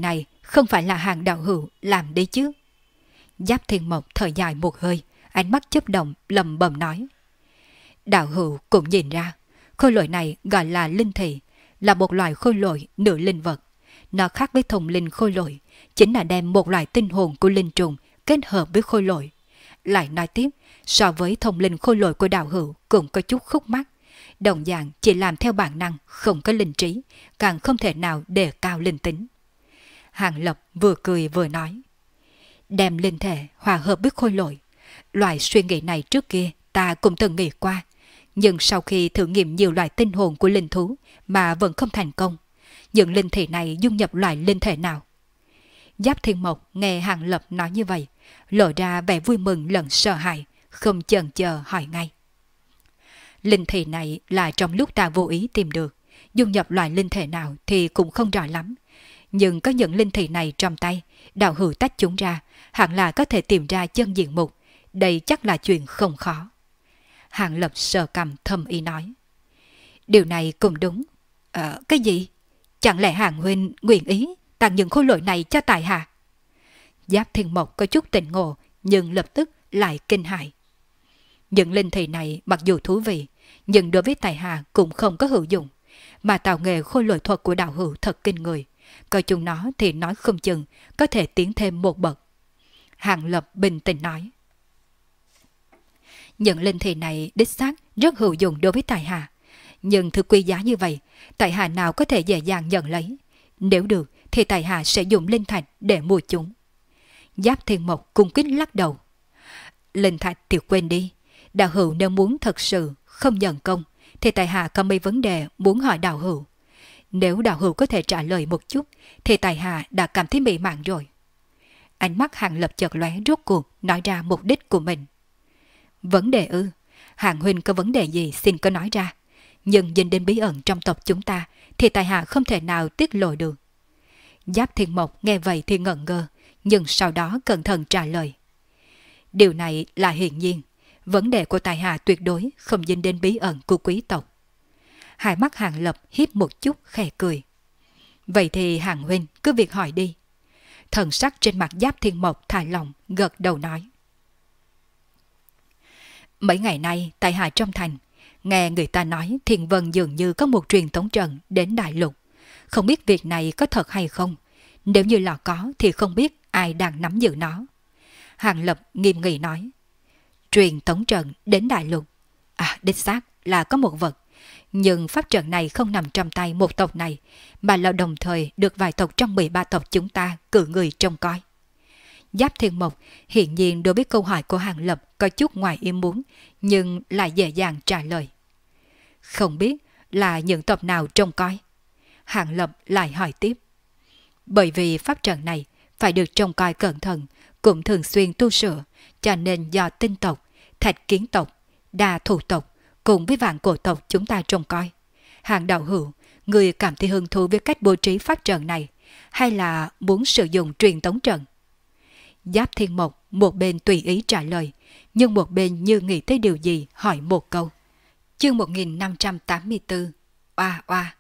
không phải là Hàng đạo hữu làm đấy chứ? Giáp Thiên Mộc thở dài một hơi, ánh mắt chớp động lầm bầm nói. Đạo hữu cũng nhìn ra, khôi lỗi này gọi là linh thị, là một loài khôi lỗi nửa linh vật. Nó khác với thông linh khôi lỗi, chính là đem một loại tinh hồn của linh trùng kết hợp với khôi lỗi. Lại nói tiếp, so với thông linh khôi lỗi của đạo hữu cũng có chút khúc mắc. Đồng dạng chỉ làm theo bản năng, không có linh trí, càng không thể nào đề cao linh tính. Hàng Lập vừa cười vừa nói. Đem linh thể hòa hợp với khôi lỗi. Loại suy nghĩ này trước kia ta cũng từng nghĩ qua. Nhưng sau khi thử nghiệm nhiều loại tinh hồn của linh thú mà vẫn không thành công. Những linh thể này dung nhập loại linh thể nào? Giáp Thiên Mộc nghe Hàng Lập nói như vậy, lộ ra vẻ vui mừng lẫn sợ hãi, không chần chờ hỏi ngay. Linh thể này là trong lúc ta vô ý tìm được, dung nhập loại linh thể nào thì cũng không rõ lắm. Nhưng có những linh thể này trong tay, đạo hữu tách chúng ra, hẳn là có thể tìm ra chân diện mục. Đây chắc là chuyện không khó. Hàng Lập sờ cằm thầm ý nói. Điều này cũng đúng. Cái gì? Chẳng lẽ Hàng huynh nguyện ý tặng những khối lỗi này cho tại hạ? Giáp Thiên Mộc có chút tỉnh ngộ, nhưng lập tức lại kinh hãi. Những linh thị này mặc dù thú vị, nhưng đối với tại hạ cũng không có hữu dụng. Mà tạo nghệ khôi lỗi thuật của đạo hữu thật kinh người. Coi chúng nó thì nói không chừng có thể tiến thêm một bậc. Hàng Lập bình tĩnh nói. Những linh thị này đích xác rất hữu dụng đối với tại hạ. Nhưng thứ quý giá như vậy, tại hạ nào có thể dễ dàng nhận lấy. Nếu được thì tại hạ sẽ dùng linh thạch để mua chúng. Giáp Thiên Mộc cung kính lắc đầu. Linh thạch thì quên đi. Đạo hữu nếu muốn thật sự không nhận công thì tại hạ có mấy vấn đề muốn hỏi đạo hữu. Nếu đạo hữu có thể trả lời một chút thì tại hạ đã cảm thấy mỹ mãn rồi. Ánh mắt Hàng Lập chợt lóe, rốt cuộc nói ra mục đích của mình. Vấn đề ư? Hàng huynh có vấn đề gì xin cứ nói ra. Nhưng dính đến bí ẩn trong tộc chúng ta thì tại hạ không thể nào tiết lộ được. Giáp Thiên Mộc nghe vậy thì ngẩn ngơ, nhưng sau đó cẩn thận trả lời. Điều này là hiển nhiên. Vấn đề của tại hạ tuyệt đối không dính đến bí ẩn của quý tộc. Hai mắt Hàng Lập híp một chút khẽ cười. Vậy thì Hàng huynh cứ việc hỏi đi. Thần sắc trên mặt Giáp Thiên Mộc thả lỏng, gật đầu nói. Mấy ngày nay tại hạ trong thành, nghe người ta nói Thiên Vân dường như có một truyền tống trận đến đại lục. Không biết việc này có thật hay không. Nếu như là có thì không biết ai đang nắm giữ nó. Hàng Lập nghiêm nghị nói. Truyền tống trận đến đại lục. Đích xác là có một vật. Nhưng pháp trận này không nằm trong tay một tộc này, mà là đồng thời được vài tộc trong 13 tộc chúng ta cử người trông coi. Giáp Thiên Mộc hiện nhiên đối với câu hỏi của Hàng Lập có chút ngoài ý muốn, nhưng lại dễ dàng trả lời. Không biết là những tộc nào trông coi? Hàng Lập lại hỏi tiếp. Bởi vì pháp trận này phải được trông coi cẩn thận, cũng thường xuyên tu sửa, cho nên do tinh tộc, thạch kiến tộc, đa thủ tộc cùng với vạn cổ tộc chúng ta trông coi. Hàng đạo hữu, người cảm thấy hứng thú với cách bố trí pháp trận này, hay là muốn sử dụng truyền tống trận? Giáp Thiên Mộc một bên tùy ý trả lời, nhưng một bên như nghĩ tới điều gì hỏi một câu. Chương 1584 Oa oa.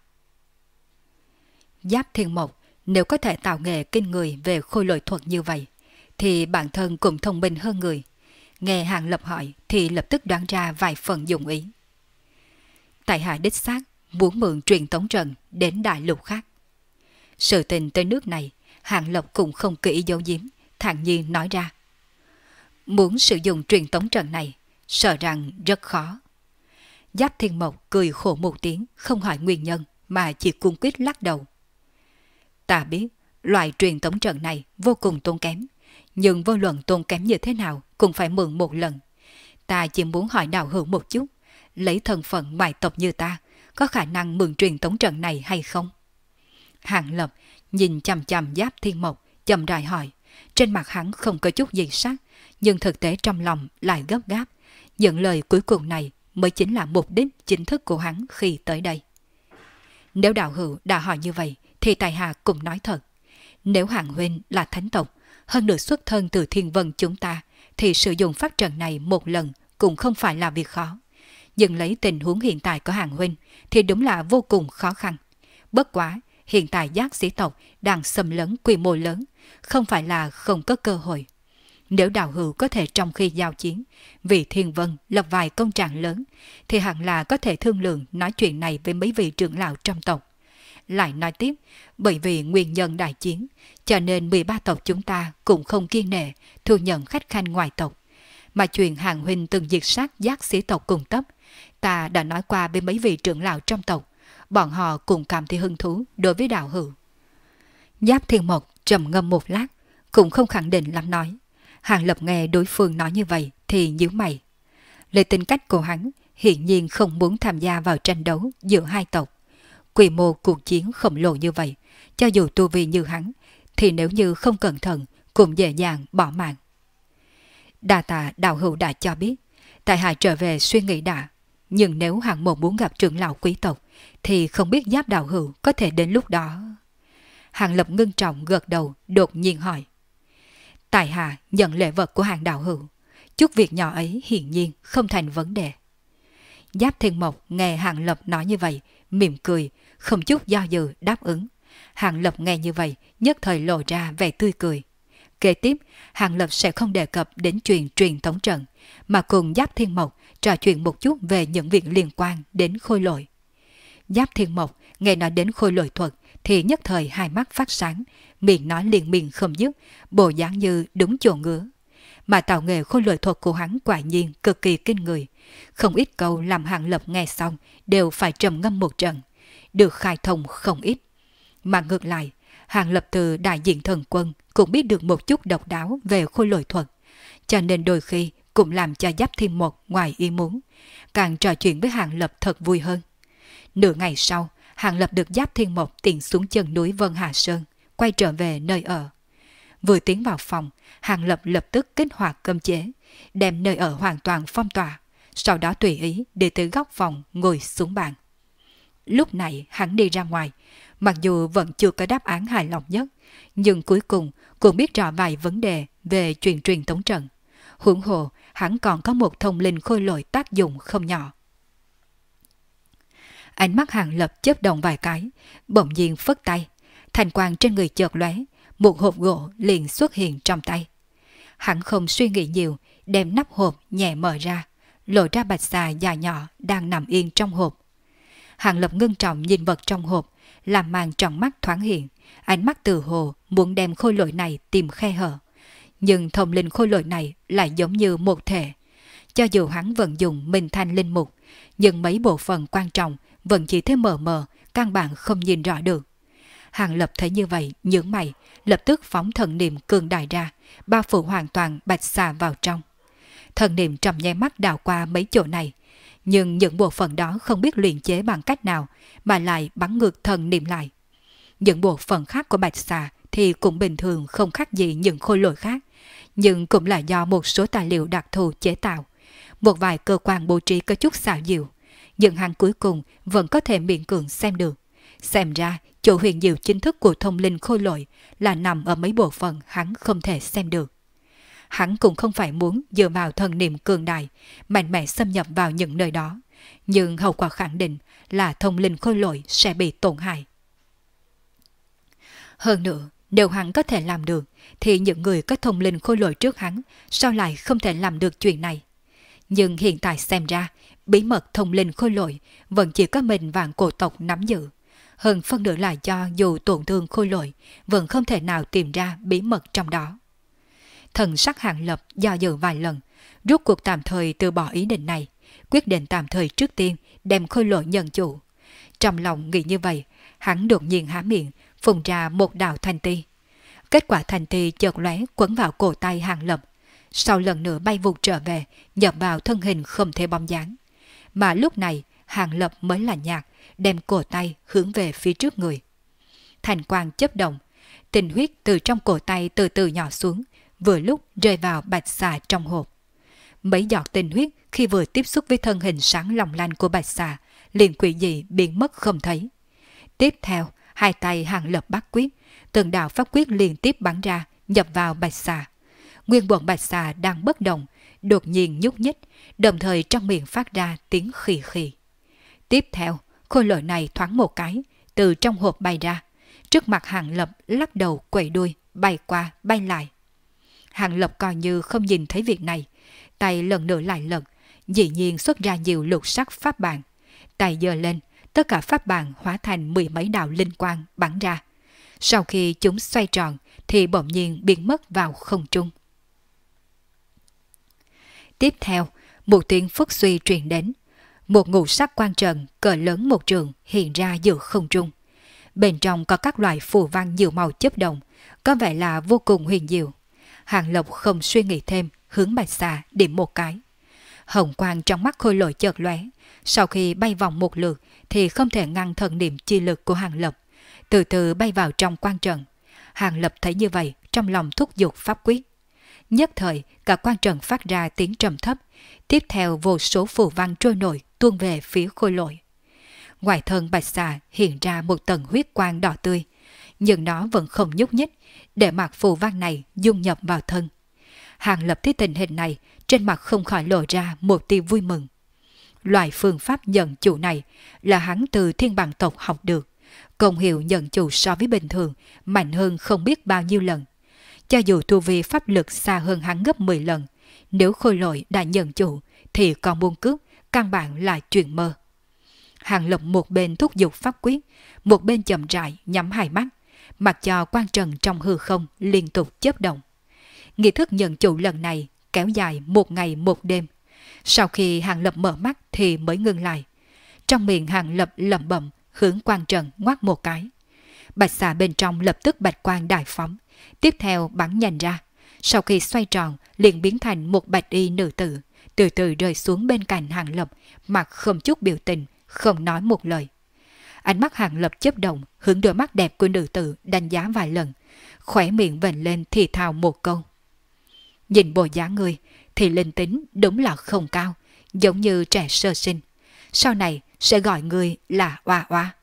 Giáp Thiên Mộc nếu có thể tạo nghệ kinh người về khôi lỗi thuật như vậy, thì bản thân cũng thông minh hơn người. Nghe Hàng Lập hỏi thì lập tức đoán ra vài phần dụng ý. Tại hạ đích xác muốn mượn truyền tống trận đến đại lục khác. Sự tình tới nước này, Hàng Lập cũng không kỹ giấu giếm, thản nhiên nói ra. Muốn sử dụng truyền tống trận này, sợ rằng rất khó. Giáp Thiên Mộc cười khổ một tiếng, không hỏi nguyên nhân mà chỉ cung quyết lắc đầu. Ta biết loại truyền tống trận này vô cùng tốn kém, nhưng vô luận tốn kém như thế nào cũng phải mượn một lần. Ta chỉ muốn hỏi đạo hữu một chút, lấy thân phận ngoại tộc như ta, có khả năng mượn truyền tống trận này hay không? Hàng Lập nhìn chằm chằm Giáp Thiên Mộc, chậm rãi hỏi. Trên mặt hắn không có chút gì sắc, nhưng thực tế trong lòng lại gấp gáp. Những lời cuối cùng này mới chính là mục đích chính thức của hắn khi tới đây. Nếu đạo hữu đã hỏi như vậy, thì tại hạ cũng nói thật. Nếu Hàng huynh là thánh tộc, hơn nữa xuất thân từ Thiên Vân chúng ta, thì sử dụng pháp trận này một lần cũng không phải là việc khó. Nhưng lấy tình huống hiện tại của Hàng huynh thì đúng là vô cùng khó khăn. Bất quá, hiện tại giác sĩ tộc đang xâm lấn quy mô lớn, không phải là không có cơ hội. Nếu đạo hữu có thể trong khi giao chiến, vì Thiên Vân lập vài công trạng lớn, thì hẳn là có thể thương lượng nói chuyện này với mấy vị trưởng lão trong tộc. Lại nói tiếp, bởi vì nguyên nhân đại chiến, cho nên 13 tộc chúng ta cũng không kiêng nể thu nhận khách khanh ngoài tộc. Mà chuyện Hàng huynh từng diệt sát giác sĩ tộc cùng tấp, ta đã nói qua với mấy vị trưởng lão trong tộc, bọn họ cũng cảm thấy hứng thú đối với đạo hữu. Giáp Thiên Mộc trầm ngâm một lát, cũng không khẳng định lắm nói. Hàng Lập nghe đối phương nói như vậy thì nhíu mày. Lời tính cách của hắn hiển nhiên không muốn tham gia vào tranh đấu giữa hai tộc. Quy mô cuộc chiến khổng lồ như vậy, cho dù tu vi như hắn, thì nếu như không cẩn thận cũng dễ dàng bỏ mạng. Đa tạ đạo hữu đã cho biết, tại hạ trở về suy nghĩ đã. Nhưng nếu hạng một muốn gặp trưởng lão quý tộc, thì không biết Giáp đạo hữu có thể đến lúc đó. Hàng Lập ngưng trọng gật đầu, đột nhiên hỏi. Tại hạ nhận lễ vật của Hàng đạo hữu, chút việc nhỏ ấy hiển nhiên không thành vấn đề. Giáp Thiên Mộc nghe Hàng Lập nói như vậy, mỉm cười, không chút do dự đáp ứng. Hàng Lập nghe như vậy, nhất thời lộ ra vẻ tươi cười. Kế tiếp, Hàng Lập sẽ không đề cập đến chuyện truyền thống trận, mà cùng Giáp Thiên Mộc trò chuyện một chút về những việc liên quan đến khôi lỗi. Giáp Thiên Mộc nghe nói đến khôi lỗi thuật thì nhất thời hai mắt phát sáng, miệng nói liền miệng không dứt, bộ dáng như đúng chỗ ngứa. Mà tạo nghề khôi lỗi thuật của hắn quả nhiên cực kỳ kinh người. Không ít câu làm Hàng Lập nghe xong đều phải trầm ngâm một trận, được khai thông không ít. Mà ngược lại, Hàng Lập từ đại diện thần quân cũng biết được một chút độc đáo về khôi lỗi thuật, cho nên đôi khi cũng làm cho Giáp Thiên Mộc ngoài ý muốn, càng trò chuyện với Hàng Lập thật vui hơn. Nửa ngày sau, Hàng Lập được Giáp Thiên Mộc tiện xuống chân núi Vân Hà Sơn, quay trở về nơi ở. Vừa tiến vào phòng, Hàng Lập lập tức kích hoạt cấm chế, đem nơi ở hoàn toàn phong tỏa, sau đó tùy ý đi tới góc phòng ngồi xuống bàn. Lúc này hắn đi ra ngoài, mặc dù vẫn chưa có đáp án hài lòng nhất, nhưng cuối cùng cũng biết rõ vài vấn đề về chuyện truyền tống trận. Huống hồ, hắn còn có một thông linh khôi lỗi tác dụng không nhỏ. Ánh mắt Hàng Lập chớp động vài cái, bỗng nhiên phất tay, thành quang trên người chợt lóe, một hộp gỗ liền xuất hiện trong tay. Hắn không suy nghĩ nhiều, đem nắp hộp nhẹ mở ra, lộ ra bạch xà dài nhỏ đang nằm yên trong hộp. Hàng Lập ngưng trọng nhìn vật trong hộp, làm màn trong mắt thoáng hiện, ánh mắt từ hồ muốn đem khôi lỗi này tìm khe hở. Nhưng thông linh khôi lỗi này lại giống như một thể. Cho dù hắn vẫn dùng minh thanh linh mục, nhưng mấy bộ phận quan trọng vẫn chỉ thấy mờ mờ, căn bản không nhìn rõ được. Hàng Lập thấy như vậy, nhướng mày, lập tức phóng thần niệm cường đại ra, bao phủ hoàn toàn bạch xà vào trong. Thần niệm trong nháy mắt đảo qua mấy chỗ này, nhưng những bộ phận đó không biết luyện chế bằng cách nào mà lại bắn ngược thần niệm lại. Những bộ phận khác của bạch xà thì cũng bình thường, không khác gì những khôi lỗi khác, nhưng cũng là do một số tài liệu đặc thù chế tạo. Một vài cơ quan bố trí có chút xảo diệu, nhưng hắn cuối cùng vẫn có thể miễn cưỡng xem được. Xem ra chỗ huyền diệu chính thức của thông linh khôi lỗi là nằm ở mấy bộ phận hắn không thể xem được. Hắn cũng không phải muốn dựa vào thần niệm cường đại, mạnh mẽ xâm nhập vào những nơi đó, nhưng hậu quả khẳng định là thông linh khôi lỗi sẽ bị tổn hại. Hơn nữa, nếu hắn có thể làm được, thì những người có thông linh khôi lỗi trước hắn sao lại không thể làm được chuyện này? Nhưng hiện tại xem ra, bí mật thông linh khôi lỗi vẫn chỉ có mình vạn cổ tộc nắm giữ. Hơn phân nửa là do dù tổn thương khôi lỗi, vẫn không thể nào tìm ra bí mật trong đó. Thần sắc Hàng Lập do dự vài lần, rốt cuộc tạm thời từ bỏ ý định này, quyết định tạm thời trước tiên đem khôi lỗi nhận chủ. Trong lòng nghĩ như vậy, hắn đột nhiên há miệng, phun ra một đạo thanh ti. Kết quả thanh ti chợt lóe quấn vào cổ tay Hàng Lập, sau lần nữa bay vụt trở về, nhập vào thân hình không thể bóng dáng. Mà lúc này, Hàng Lập mới là nhạt, đem cổ tay hướng về phía trước người. Thành quang chớp động, tinh huyết từ trong cổ tay từ từ nhỏ xuống, vừa lúc rơi vào bạch xà trong hộp. Mấy giọt tinh huyết khi vừa tiếp xúc với thân hình sáng long lanh của bạch xà, liền quỷ dị biến mất không thấy. Tiếp theo, hai tay Hàng Lập bắt quyết, từng đạo pháp quyết liên tiếp bắn ra, nhập vào bạch xà. Nguyên bộ bạch xà đang bất động, đột nhiên nhúc nhích, đồng thời trong miệng phát ra tiếng khì khì. Tiếp theo, khôi lỗi này thoáng một cái, từ trong hộp bay ra, trước mặt Hàng Lập lắc đầu quẩy đuôi, bay qua bay lại. Hàng Lập coi như không nhìn thấy việc này, tay lần nữa lại lật, dĩ nhiên xuất ra nhiều lục sắc pháp bàn. Tay giơ lên, tất cả pháp bàn hóa thành 10 mấy đạo linh quang bắn ra. Sau khi chúng xoay tròn thì bỗng nhiên biến mất vào không trung. Tiếp theo, một tiếng phất suy truyền đến. Một ngũ sắc quang trận cỡ lớn một trường hiện ra giữa không trung. Bên trong có các loại phù văn nhiều màu chớp động, có vẻ là vô cùng huyền diệu. Hàng Lập không suy nghĩ thêm, hướng Bạch Xà điểm một cái. Hồng quang trong mắt Khôi Lỗi chợt lóe, sau khi bay vòng một lượt thì không thể ngăn thần niệm chi lực của Hàng Lập, từ từ bay vào trong quang trận. Hàng Lập thấy như vậy, trong lòng thúc giục pháp quyết. Nhất thời, cả quang trận phát ra tiếng trầm thấp, tiếp theo vô số phù văn trôi nổi tuôn về phía Khôi Lỗi. Ngoài thân Bạch Xà hiện ra một tầng huyết quang đỏ tươi, nhưng nó vẫn không nhúc nhích, để mặc phù văn này dung nhập vào thân. Hàng Lập thấy tình hình này, trên mặt không khỏi lộ ra một tia vui mừng. Loại phương pháp nhận chủ này là hắn từ Thiên Bằng tộc học được, công hiệu nhận chủ so với bình thường mạnh hơn không biết bao nhiêu lần. Cho dù tu vi pháp lực xa hơn hắn gấp 10 lần, nếu Khôi Lỗi đã nhận chủ thì còn muốn cướp, căn bản là chuyện mơ. Hàng Lập một bên thúc giục pháp quyết, một bên chậm rãi nhắm hai mắt, mặc cho quang trần trong hư không liên tục chớp động. Nghi thức nhận chủ lần này kéo dài 1 ngày 1 đêm. Sau khi Hàng Lập mở mắt thì mới ngưng lại. Trong miệng Hàng Lập lẩm bẩm hướng quang trần ngoắt một cái. Bạch xà bên trong lập tức bạch quang đại phóng, tiếp theo bắn nhanh ra. Sau khi xoay tròn liền biến thành một bạch y nữ tử, từ từ rơi xuống bên cạnh Hàng Lập, mặt không chút biểu tình, không nói một lời. Ánh mắt Hàng Lập chớp động hướng đôi mắt đẹp của nữ tử đánh giá vài lần, khỏe miệng vểnh lên thì thào một câu. Nhìn bộ dáng người thì linh tính đúng là không cao, giống như trẻ sơ sinh. Sau này sẽ gọi người là Oa Oa.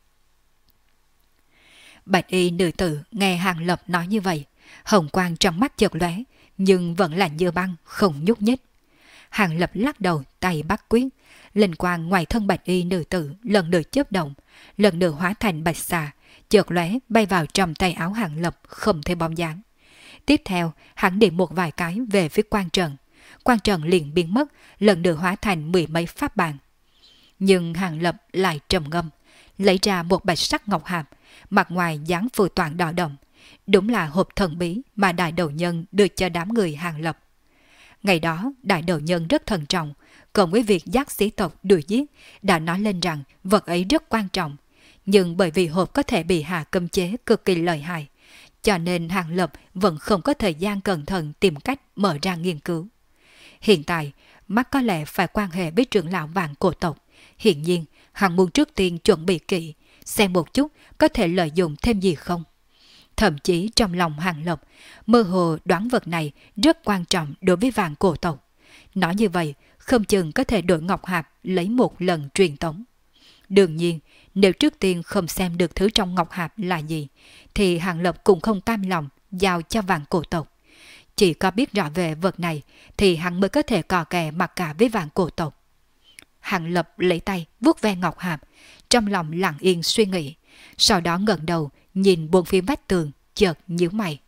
Bạch y nữ tử nghe Hàng Lập nói như vậy, hồng quang trong mắt chợt lóe, nhưng vẫn là như băng, không nhúc nhích. Hàng Lập lắc đầu, tay bắt quyết, linh quang ngoài thân bạch y nữ tử lần nữa chớp động, lần nữa hóa thành bạch xà, chợt lóe bay vào trong tay áo Hàng Lập, không thấy bóng dáng. Tiếp theo, hắn điểm một vài cái về phía quang trận liền biến mất, lần nữa hóa thành 10 mấy pháp bàn. Nhưng Hàng Lập lại trầm ngâm, lấy ra một bạch sắc ngọc hạp, mặt ngoài dán phù toản đỏ đồng, đúng là hộp thần bí mà đại đầu nhân đưa cho đám người Hàng Lập. Ngày đó, đại đầu nhân rất thận trọng, cộng với việc giác sĩ tộc đuổi giết, đã nói lên rằng vật ấy rất quan trọng, nhưng bởi vì hộp có thể bị hạ cấm chế cực kỳ lợi hại, cho nên Hàng Lập vẫn không có thời gian cẩn thận tìm cách mở ra nghiên cứu. Hiện tại, mắt có lẽ phải quan hệ với trưởng lão vạn cổ tộc. Hiện nhiên, hắn muốn trước tiên chuẩn bị kỹ, xem một chút có thể lợi dụng thêm gì không. Thậm chí trong lòng Hàng Lập, mơ hồ đoán vật này rất quan trọng đối với vạn cổ tộc. Nói như vậy, không chừng có thể đổi ngọc hạp lấy một lần truyền tống. Đương nhiên, nếu trước tiên không xem được thứ trong ngọc hạp là gì, thì Hàng Lập cũng không cam lòng giao cho vạn cổ tộc. Chỉ có biết rõ về vật này thì hắn mới có thể cò kè mặc cả với vạn cổ tộc. Hàng Lập lấy tay vuốt ve ngọc hạp, trong lòng lặng yên suy nghĩ, sau đó ngẩng đầu nhìn buông phía vách tường, chợt nhíu mày.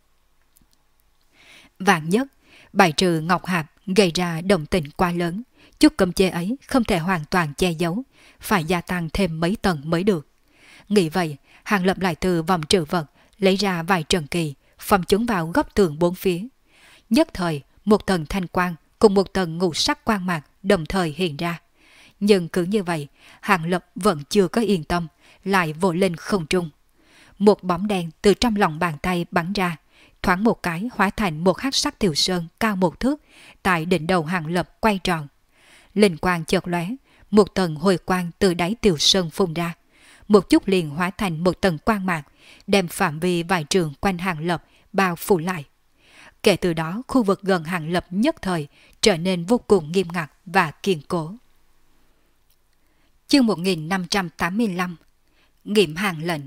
Vạn nhất, bài trừ ngọc hạp gây ra động tĩnh quá lớn, chút cấm chế ấy không thể hoàn toàn che giấu, phải gia tăng thêm mấy tầng mới được. Nghĩ vậy, Hàng Lập lại từ vòng trữ vật lấy ra vài trần kỳ, phong chúng vào góc tường bốn phía. Nhất thời, một tầng thanh quang cùng một tầng ngũ sắc quang mạc đồng thời hiện ra. Nhưng cứ như vậy, Hàng Lập vẫn chưa có yên tâm, lại vỗ lên không trung. Một bóng đen từ trong lòng bàn tay bắn ra, thoáng một cái hóa thành một hắc sắc tiểu sơn cao 1 thước, tại đỉnh đầu Hàng Lập quay tròn. Linh quang chợt lóe, một tầng hồi quang từ đáy tiểu sơn phun ra, một chút liền hóa thành một tầng quang mạc, đem phạm vi vài trường quanh Hàng Lập bao phủ lại. Kể từ đó, khu vực gần Hàng Lập nhất thời trở nên vô cùng nghiêm ngặt và kiên cố. Chương 1585 Nghiệm hàng lệnh.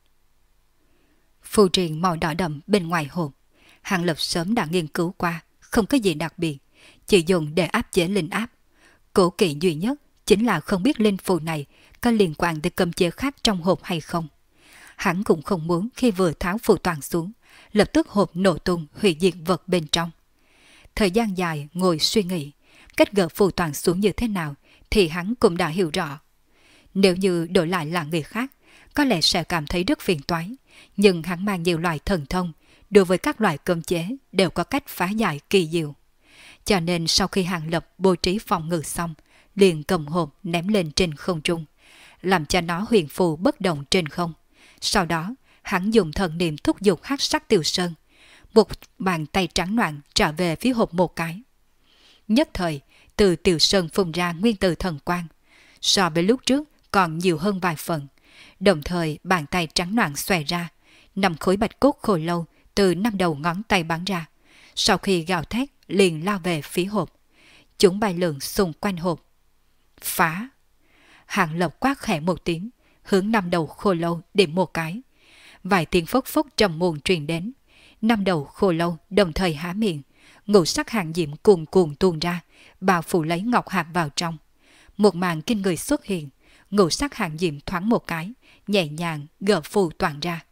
Phù triện màu đỏ đậm bên ngoài hộp, Hàng Lập sớm đã nghiên cứu qua, không có gì đặc biệt, chỉ dùng để áp chế linh áp. Cố kỵ duy nhất chính là không biết linh phù này có liên quan tới cấm chế khác trong hộp hay không. Hắn cũng không muốn khi vừa tháo phù toàn xuống, lập tức hộp nổ tung hủy diệt vật bên trong. Thời gian dài ngồi suy nghĩ, cách gỡ phù toàn xuống như thế nào thì hắn cũng đã hiểu rõ. Nếu như đổi lại là người khác, có lẽ sẽ cảm thấy rất phiền toái, nhưng hắn mang nhiều loại thần thông, đối với các loại cấm chế đều có cách phá giải kỳ diệu. Cho nên sau khi Hàng Lập bố trí phòng ngự xong, liền cầm hộp ném lên trên không trung, làm cho nó huyền phù bất động trên không. Sau đó, hắn dùng thần niệm thúc giục hắc sắc tiểu sơn, một bàn tay trắng noãn trở về phía hộp một cái. Nhất thời, từ tiểu sơn phun ra nguyên tử thần quang, so với lúc trước còn nhiều hơn vài phần. Đồng thời bàn tay trắng noãn xòe ra, 5 khối bạch cốt khô lâu từ 5 đầu ngón tay bắn ra. Sau khi gào thét liền lao về phía hộp. Chúng bay lượn xung quanh hộp. Phá! Hàng Lập quát khẽ một tiếng, hướng 5 đầu khô lâu điểm một cái. Vài tiếng phốc phốc trầm muộn truyền đến. 5 đầu khô lâu đồng thời há miệng, ngũ sắc hàng diệm cuồn cuộn tuôn ra, bao phủ lấy ngọc hạp vào trong. Một màn kinh người xuất hiện, ngũ sắc hàng diệm thoáng một cái, nhẹ nhàng gỡ phù toàn ra.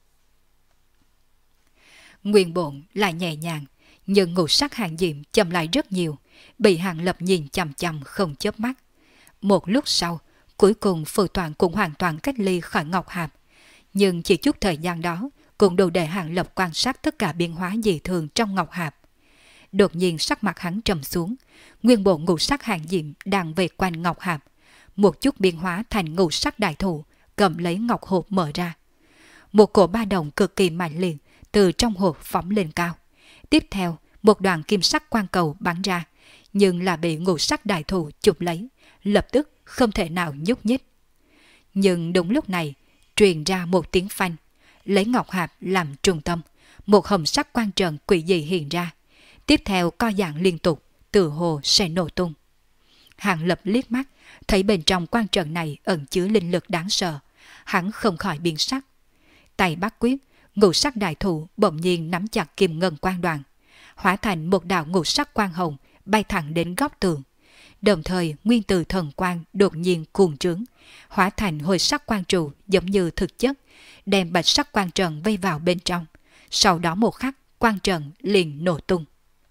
Nguyên bổn là nhẹ nhàng, nhưng ngũ sắc hàng diệm chậm lại rất nhiều, bị Hàng Lập nhìn chằm chằm không chớp mắt. Một lúc sau, cuối cùng phù toàn cũng hoàn toàn cách ly khỏi ngọc hạp, nhưng chỉ chút thời gian đó cũng đủ để Hàng Lập quan sát tất cả biến hóa dị thường trong ngọc hạp. Đột nhiên sắc mặt hắn trầm xuống, nguyên bộ ngũ sắc hàng diệm đang về quanh ngọc hạp, một chút biến hóa thành ngũ sắc đại thụ, cầm lấy ngọc hộp mở ra. Một cổ ba động cực kỳ mạnh liệt từ trong hộp phóng lên cao. Tiếp theo, một đoàn kim sắc quang cầu bắn ra, nhưng là bị ngũ sắc đại thụ chụp lấy, lập tức không thể nào nhúc nhích. Nhưng đúng lúc này, truyền ra một tiếng phanh, lấy ngọc hạp làm trung tâm, một hồng sắc quang trận quỷ dị hiện ra. Tiếp theo co giãn liên tục, tự hồ sẽ nổ tung. Hàng Lập liếc mắt, thấy bên trong quang trận này ẩn chứa linh lực đáng sợ, hắn không khỏi biến sắc. Tay bắt quyết, ngũ sắc đại thụ bỗng nhiên nắm chặt kim ngân quang đoàn, hóa thành một đạo ngũ sắc quang hồng bay thẳng đến góc tường. Đồng thời nguyên tử thần quang đột nhiên cuồng trướng, hóa thành hồi sắc quang trụ giống như thực chất, đem bạch sắc quang trận vây vào bên trong. Sau đó một khắc, quang trận liền nổ tung.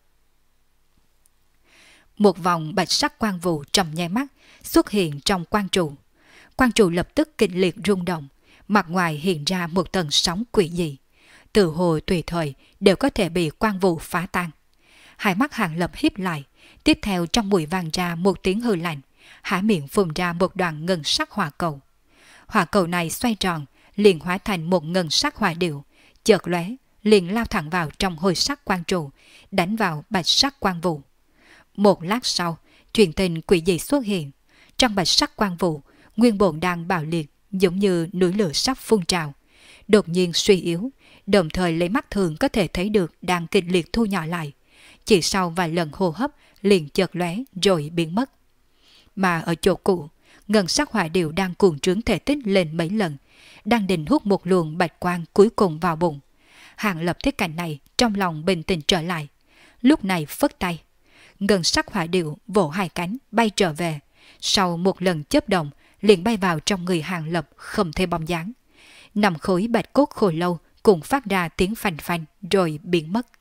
Một vòng bạch sắc quang vụ trong nháy mắt xuất hiện trong quang trụ. Quang trụ lập tức kịch liệt rung động, mặt ngoài hiện ra một tầng sóng quỷ dị, từ hồ tùy thời đều có thể bị quang vụ phá tan. Hai mắt Hàng Lập híp lại, tiếp theo trong mũi vang ra một tiếng hư lạnh, há miệng phun ra một đoàn ngân sắc hỏa cầu. Hỏa cầu này xoay tròn, liền hóa thành một ngân sắc hỏa điệu, chợt lóe, liền lao thẳng vào trong hồi sắc quang trụ, đánh vào bạch sắc quang vụ. Một lát sau, chuyện tình quỷ dị xuất hiện. Trong bạch sắc quang vụ, nguyên bổn đang bạo liệt, giống như núi lửa sắp phun trào, đột nhiên suy yếu, đồng thời lấy mắt thường có thể thấy được đang kịch liệt thu nhỏ lại. Chỉ sau vài lần hô hấp liền chợt lóe rồi biến mất. Mà ở chỗ cũ, ngân sắc hỏa điệu đang cuồng trướng thể tích lên mấy lần, đang định hút một luồng bạch quang cuối cùng vào bụng. Hàng Lập thấy cảnh này, trong lòng bình tĩnh trở lại. Lúc này phất tay, ngân sắc hỏa điệu vỗ hai cánh bay trở về, sau một lần chớp động liền bay vào trong người Hàng Lập không thấy bóng dáng. 5 khối bạch cốt khô lâu cùng phát ra tiếng phanh phanh rồi biến mất.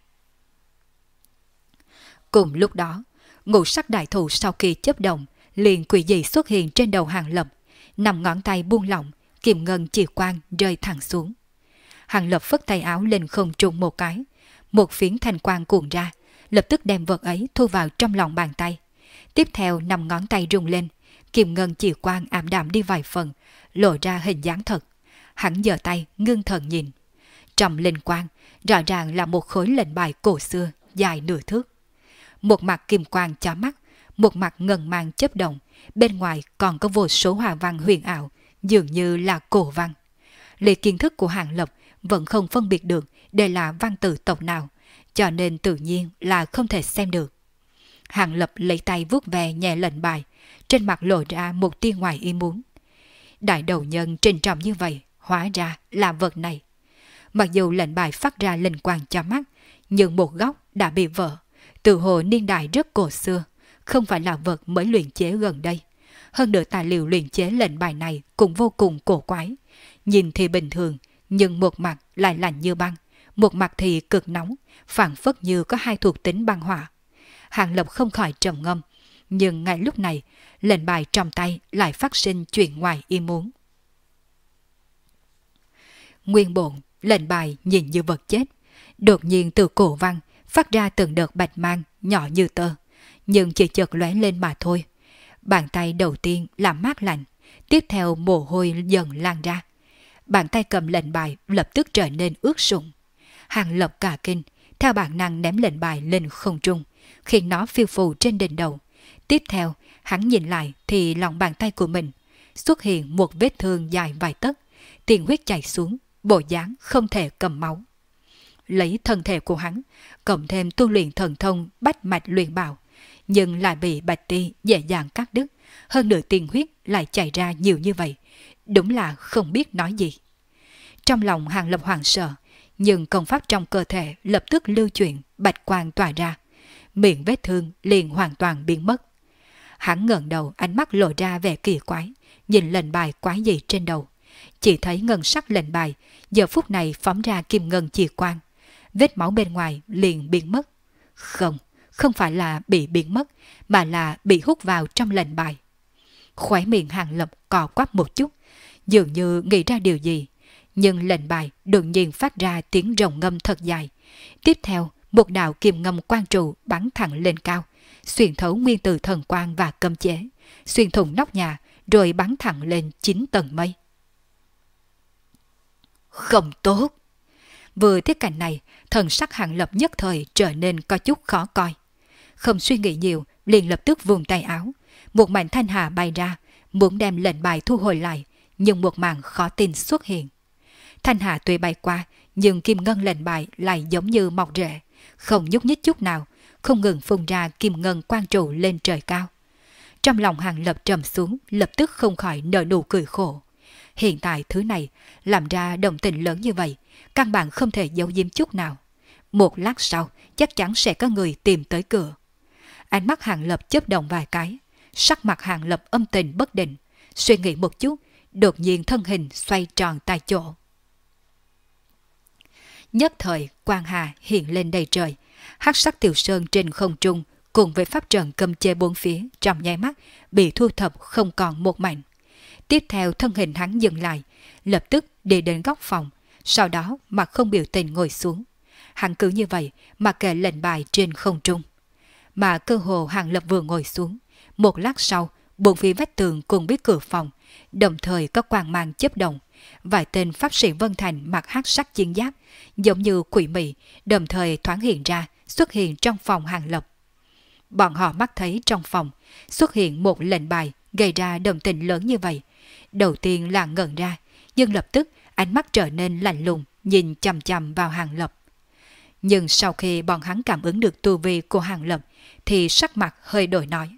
Cùng lúc đó, ngũ sắc đại thụ sau khi chớp động liền quỷ dị xuất hiện trên đầu Hàng Lập, 5 ngón tay buông lỏng, kim ngân chỉ quang rơi thẳng xuống. Hàng Lập phất tay áo lên không trung một cái, một phiến thanh quang cuồn ra, lập tức đem vật ấy thu vào trong lòng bàn tay. Tiếp theo 5 ngón tay rung lên, kim ngân chỉ quang ảm đạm đi vài phần, lộ ra hình dáng thật. Hắn giơ tay ngưng thần nhìn, trong linh quang rõ ràng là một khối lệnh bài cổ xưa dài nửa thước. Một mặt kim quang chói mắt, một mặt ngân mang chớp động, bên ngoài còn có vô số hoa văn huyền ảo, dường như là cổ văn. Lấy kiến thức của Hàng Lập vẫn không phân biệt được đây là văn tự tộc nào, cho nên tự nhiên là không thể xem được. Hàng Lập lấy tay vuốt ve nhẹ lệnh bài, trên mặt lộ ra một tia ngoài ý muốn. Đại đầu nhân trịnh trọng như vậy, hóa ra là vật này. Mặc dù lệnh bài phát ra linh quang cho mắt, nhưng một góc đã bị vỡ, từ hồ niên đại rất cổ xưa, không phải là vật mới luyện chế gần đây. Hơn nữa tài liệu luyện chế lệnh bài này cũng vô cùng cổ quái, nhìn thì bình thường, nhưng một mặt lại lạnh như băng, một mặt thì cực nóng, phảng phất như có hai thuộc tính băng hỏa. Hàng Lập không khỏi trầm ngâm, nhưng ngay lúc này, lệnh bài trong tay lại phát sinh chuyện ngoài ý muốn. Nguyên bổn, lệnh bài nhìn như vật chết, đột nhiên từ cổ văn phát ra từng đợt bạch mang nhỏ như tơ, nhưng chỉ chợt lóe lên mà thôi. Bàn tay đầu tiên là mát lạnh, tiếp theo mồ hôi dần lan ra. Bàn tay cầm lệnh bài lập tức trở nên ướt sũng. Hàng Lập cả kinh, theo bản năng ném lệnh bài lên không trung, khiến nó phiêu phù trên đỉnh đầu. Tiếp theo, hắn nhìn lại thì lòng bàn tay của mình xuất hiện một vết thương dài vài tấc, tiền huyết chảy xuống, bộ dáng không thể cầm máu. Lấy thân thể của hắn, cộng thêm tu luyện thần thông bách mạch luyện bảo, nhưng lại bị Bạch Ti dễ dàng cắt đứt, hơn nữa tiền huyết lại chảy ra nhiều như vậy, đúng là không biết nói gì. Trong lòng Hàng Lập hoảng sợ, nhưng công pháp trong cơ thể lập tức lưu chuyển, bạch quang tỏa ra, miệng vết thương liền hoàn toàn biến mất. Hắn ngẩng đầu, ánh mắt lộ ra vẻ kỳ quái, nhìn lệnh bài quái dị trên đầu. Chỉ thấy ngân sắc lệnh bài giờ phút này phóng ra kim ngân chi quang, vết máu bên ngoài liền biến mất. Không phải là bị biến mất, mà là bị hút vào trong lệnh bài. Khóe miệng Hàng Lập cò quắp một chút, dường như nghĩ ra điều gì, nhưng lệnh bài đột nhiên phát ra tiếng rồng ngâm thật dài. Tiếp theo, một đạo kim ngâm quang trụ bắn thẳng lên cao, xuyên thấu nguyên tử thần quang và cấm chế, xuyên thủng nóc nhà rồi bắn thẳng lên 9 tầng mây. Không tốt! Vừa thấy cảnh này, thần sắc Hàng Lập nhất thời trở nên có chút khó coi. Không suy nghĩ nhiều, liền lập tức vùng tay áo, một mảnh thanh hà bay ra, muốn đem lệnh bài thu hồi lại, nhưng một màn khó tin xuất hiện. Thanh hà tuy bay qua, nhưng kim ngân lệnh bài lại giống như mọc rễ, không nhúc nhích chút nào, không ngừng phun ra kim ngân quang trụ lên trời cao. Trong lòng Hàng Lập trầm xuống, lập tức không khỏi nở nụ cười khổ. Hiện tại thứ này làm ra động tình lớn như vậy, căn bản không thể giấu giếm chút nào. Một lát sau, chắc chắn sẽ có người tìm tới cửa. Ánh mắt Hàng Lập chớp động vài cái, sắc mặt Hàng Lập âm tình bất định, suy nghĩ một chút, đột nhiên thân hình xoay tròn tại chỗ. Nhất thời quang hà hiện lên đầy trời, hắc sắc tiểu sơn trên không trung cùng với pháp trận cấm chế bốn phía trong nháy mắt bị thu thập không còn một mảnh. Tiếp theo thân hình hắn dừng lại, lập tức đi đến góc phòng, sau đó mặt không biểu tình ngồi xuống. Hắn cứ như vậy mà kệ lệnh bài trên không trung. Mà cơ hồ Hàng Lập vừa ngồi xuống, một lát sau, bốn phía vách tường cùng với cửa phòng, đồng thời có quang mang chớp động. Vài tên pháp sĩ Vân Thành mặc hắc sắc chiến giáp, giống như quỷ mị, đồng thời thoáng hiện ra, xuất hiện trong phòng Hàng Lập. Bọn họ mắt thấy trong phòng xuất hiện một lệnh bài gây ra đồng tình lớn như vậy. Đầu tiên là ngẩn ra, nhưng lập tức ánh mắt trở nên lạnh lùng, nhìn chằm chằm vào Hàng Lập. Nhưng sau khi bọn hắn cảm ứng được tu vi của Hàng Lập, thì sắc mặt hơi đổi nói.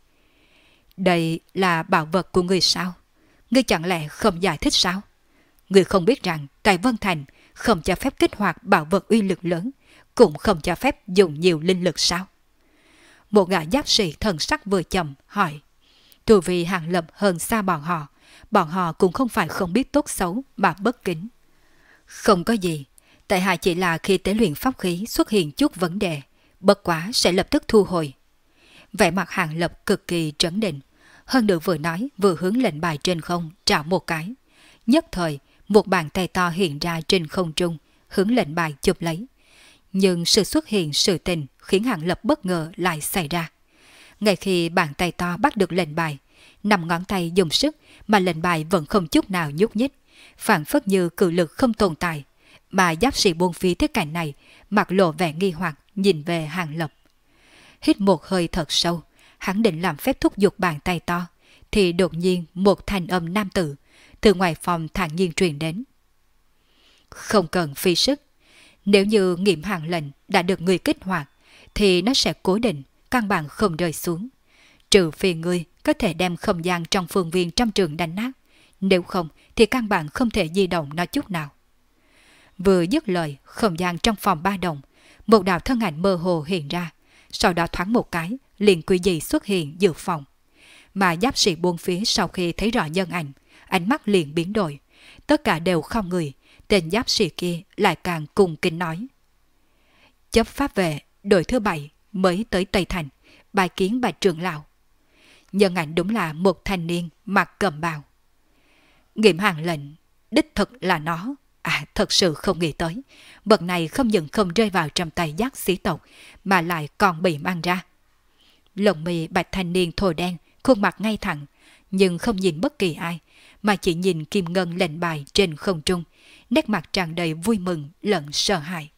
Đây là bảo vật của ngươi sao? Ngươi chẳng lẽ không giải thích sao? Ngươi không biết rằng tại Vân Thành không cho phép kích hoạt bảo vật uy lực lớn, cũng không cho phép dùng nhiều linh lực sao? Một gã giáp sĩ thần sắc vừa chậm hỏi. Tu vi Hàng Lập hơn xa bọn họ cũng không phải không biết tốt xấu mà bất kính. Không có gì, tại hạ chỉ là khi tế luyện pháp khí xuất hiện chút vấn đề, bất quá sẽ lập tức thu hồi. Vẻ mặt Hàng Lập cực kỳ trấn định, hơn nữa vừa nói vừa hướng lệnh bài trên không trảo một cái. Nhất thời, một bàn tay to hiện ra trên không trung, hướng lệnh bài chụp lấy. Nhưng sự xuất hiện sự tình khiến Hàng Lập bất ngờ lại xảy ra. Ngay khi bàn tay to bắt được lệnh bài, 5 ngón tay dùng sức mà lệnh bài vẫn không chút nào nhúc nhích, phảng phất như cự lực không tồn tại. Mà giáp sĩ buông phí thế cảnh này, mặt lộ vẻ nghi hoặc nhìn về Hàng Lập. Hít một hơi thật sâu, hắn định làm phép thúc giục bàn tay to, thì đột nhiên một thanh âm nam tử từ ngoài phòng thản nhiên truyền đến. Không cần phí sức, nếu như nghiệm hàng lệnh đã được người kích hoạt, thì nó sẽ cố định, căn bản không rơi xuống. Trừ phi ngươi có thể đem không gian trong phương viên trăm trường đánh nát, nếu không thì căn bản không thể di động nó chút nào. Vừa dứt lời, không gian trong phòng ba động, một đạo thân ảnh mơ hồ hiện ra, sau đó thoáng một cái, liền quỷ dị xuất hiện giữa phòng. Mà giáp sĩ buông phía sau khi thấy rõ nhân ảnh, ánh mắt liền biến đổi, tất cả đều không người, tên giáp sĩ kia lại càng cung kính nói. Chấp pháp vệ đội thứ 7 mới tới Tây Thành, bài kiến bà trưởng lão. Nhân ảnh đúng là một thanh niên mặc cẩm bào. Nghiệm hàng lệnh, đích thực là nó. Thật sự không nghĩ tới, vật này không những không rơi vào trong tay giác sĩ tộc, mà lại còn bị mang ra. Lồng mì bạch thanh niên thổ đen, khuôn mặt ngay thẳng, nhưng không nhìn bất kỳ ai, mà chỉ nhìn kim ngân lệnh bài trên không trung, nét mặt tràn đầy vui mừng lẫn sợ hãi.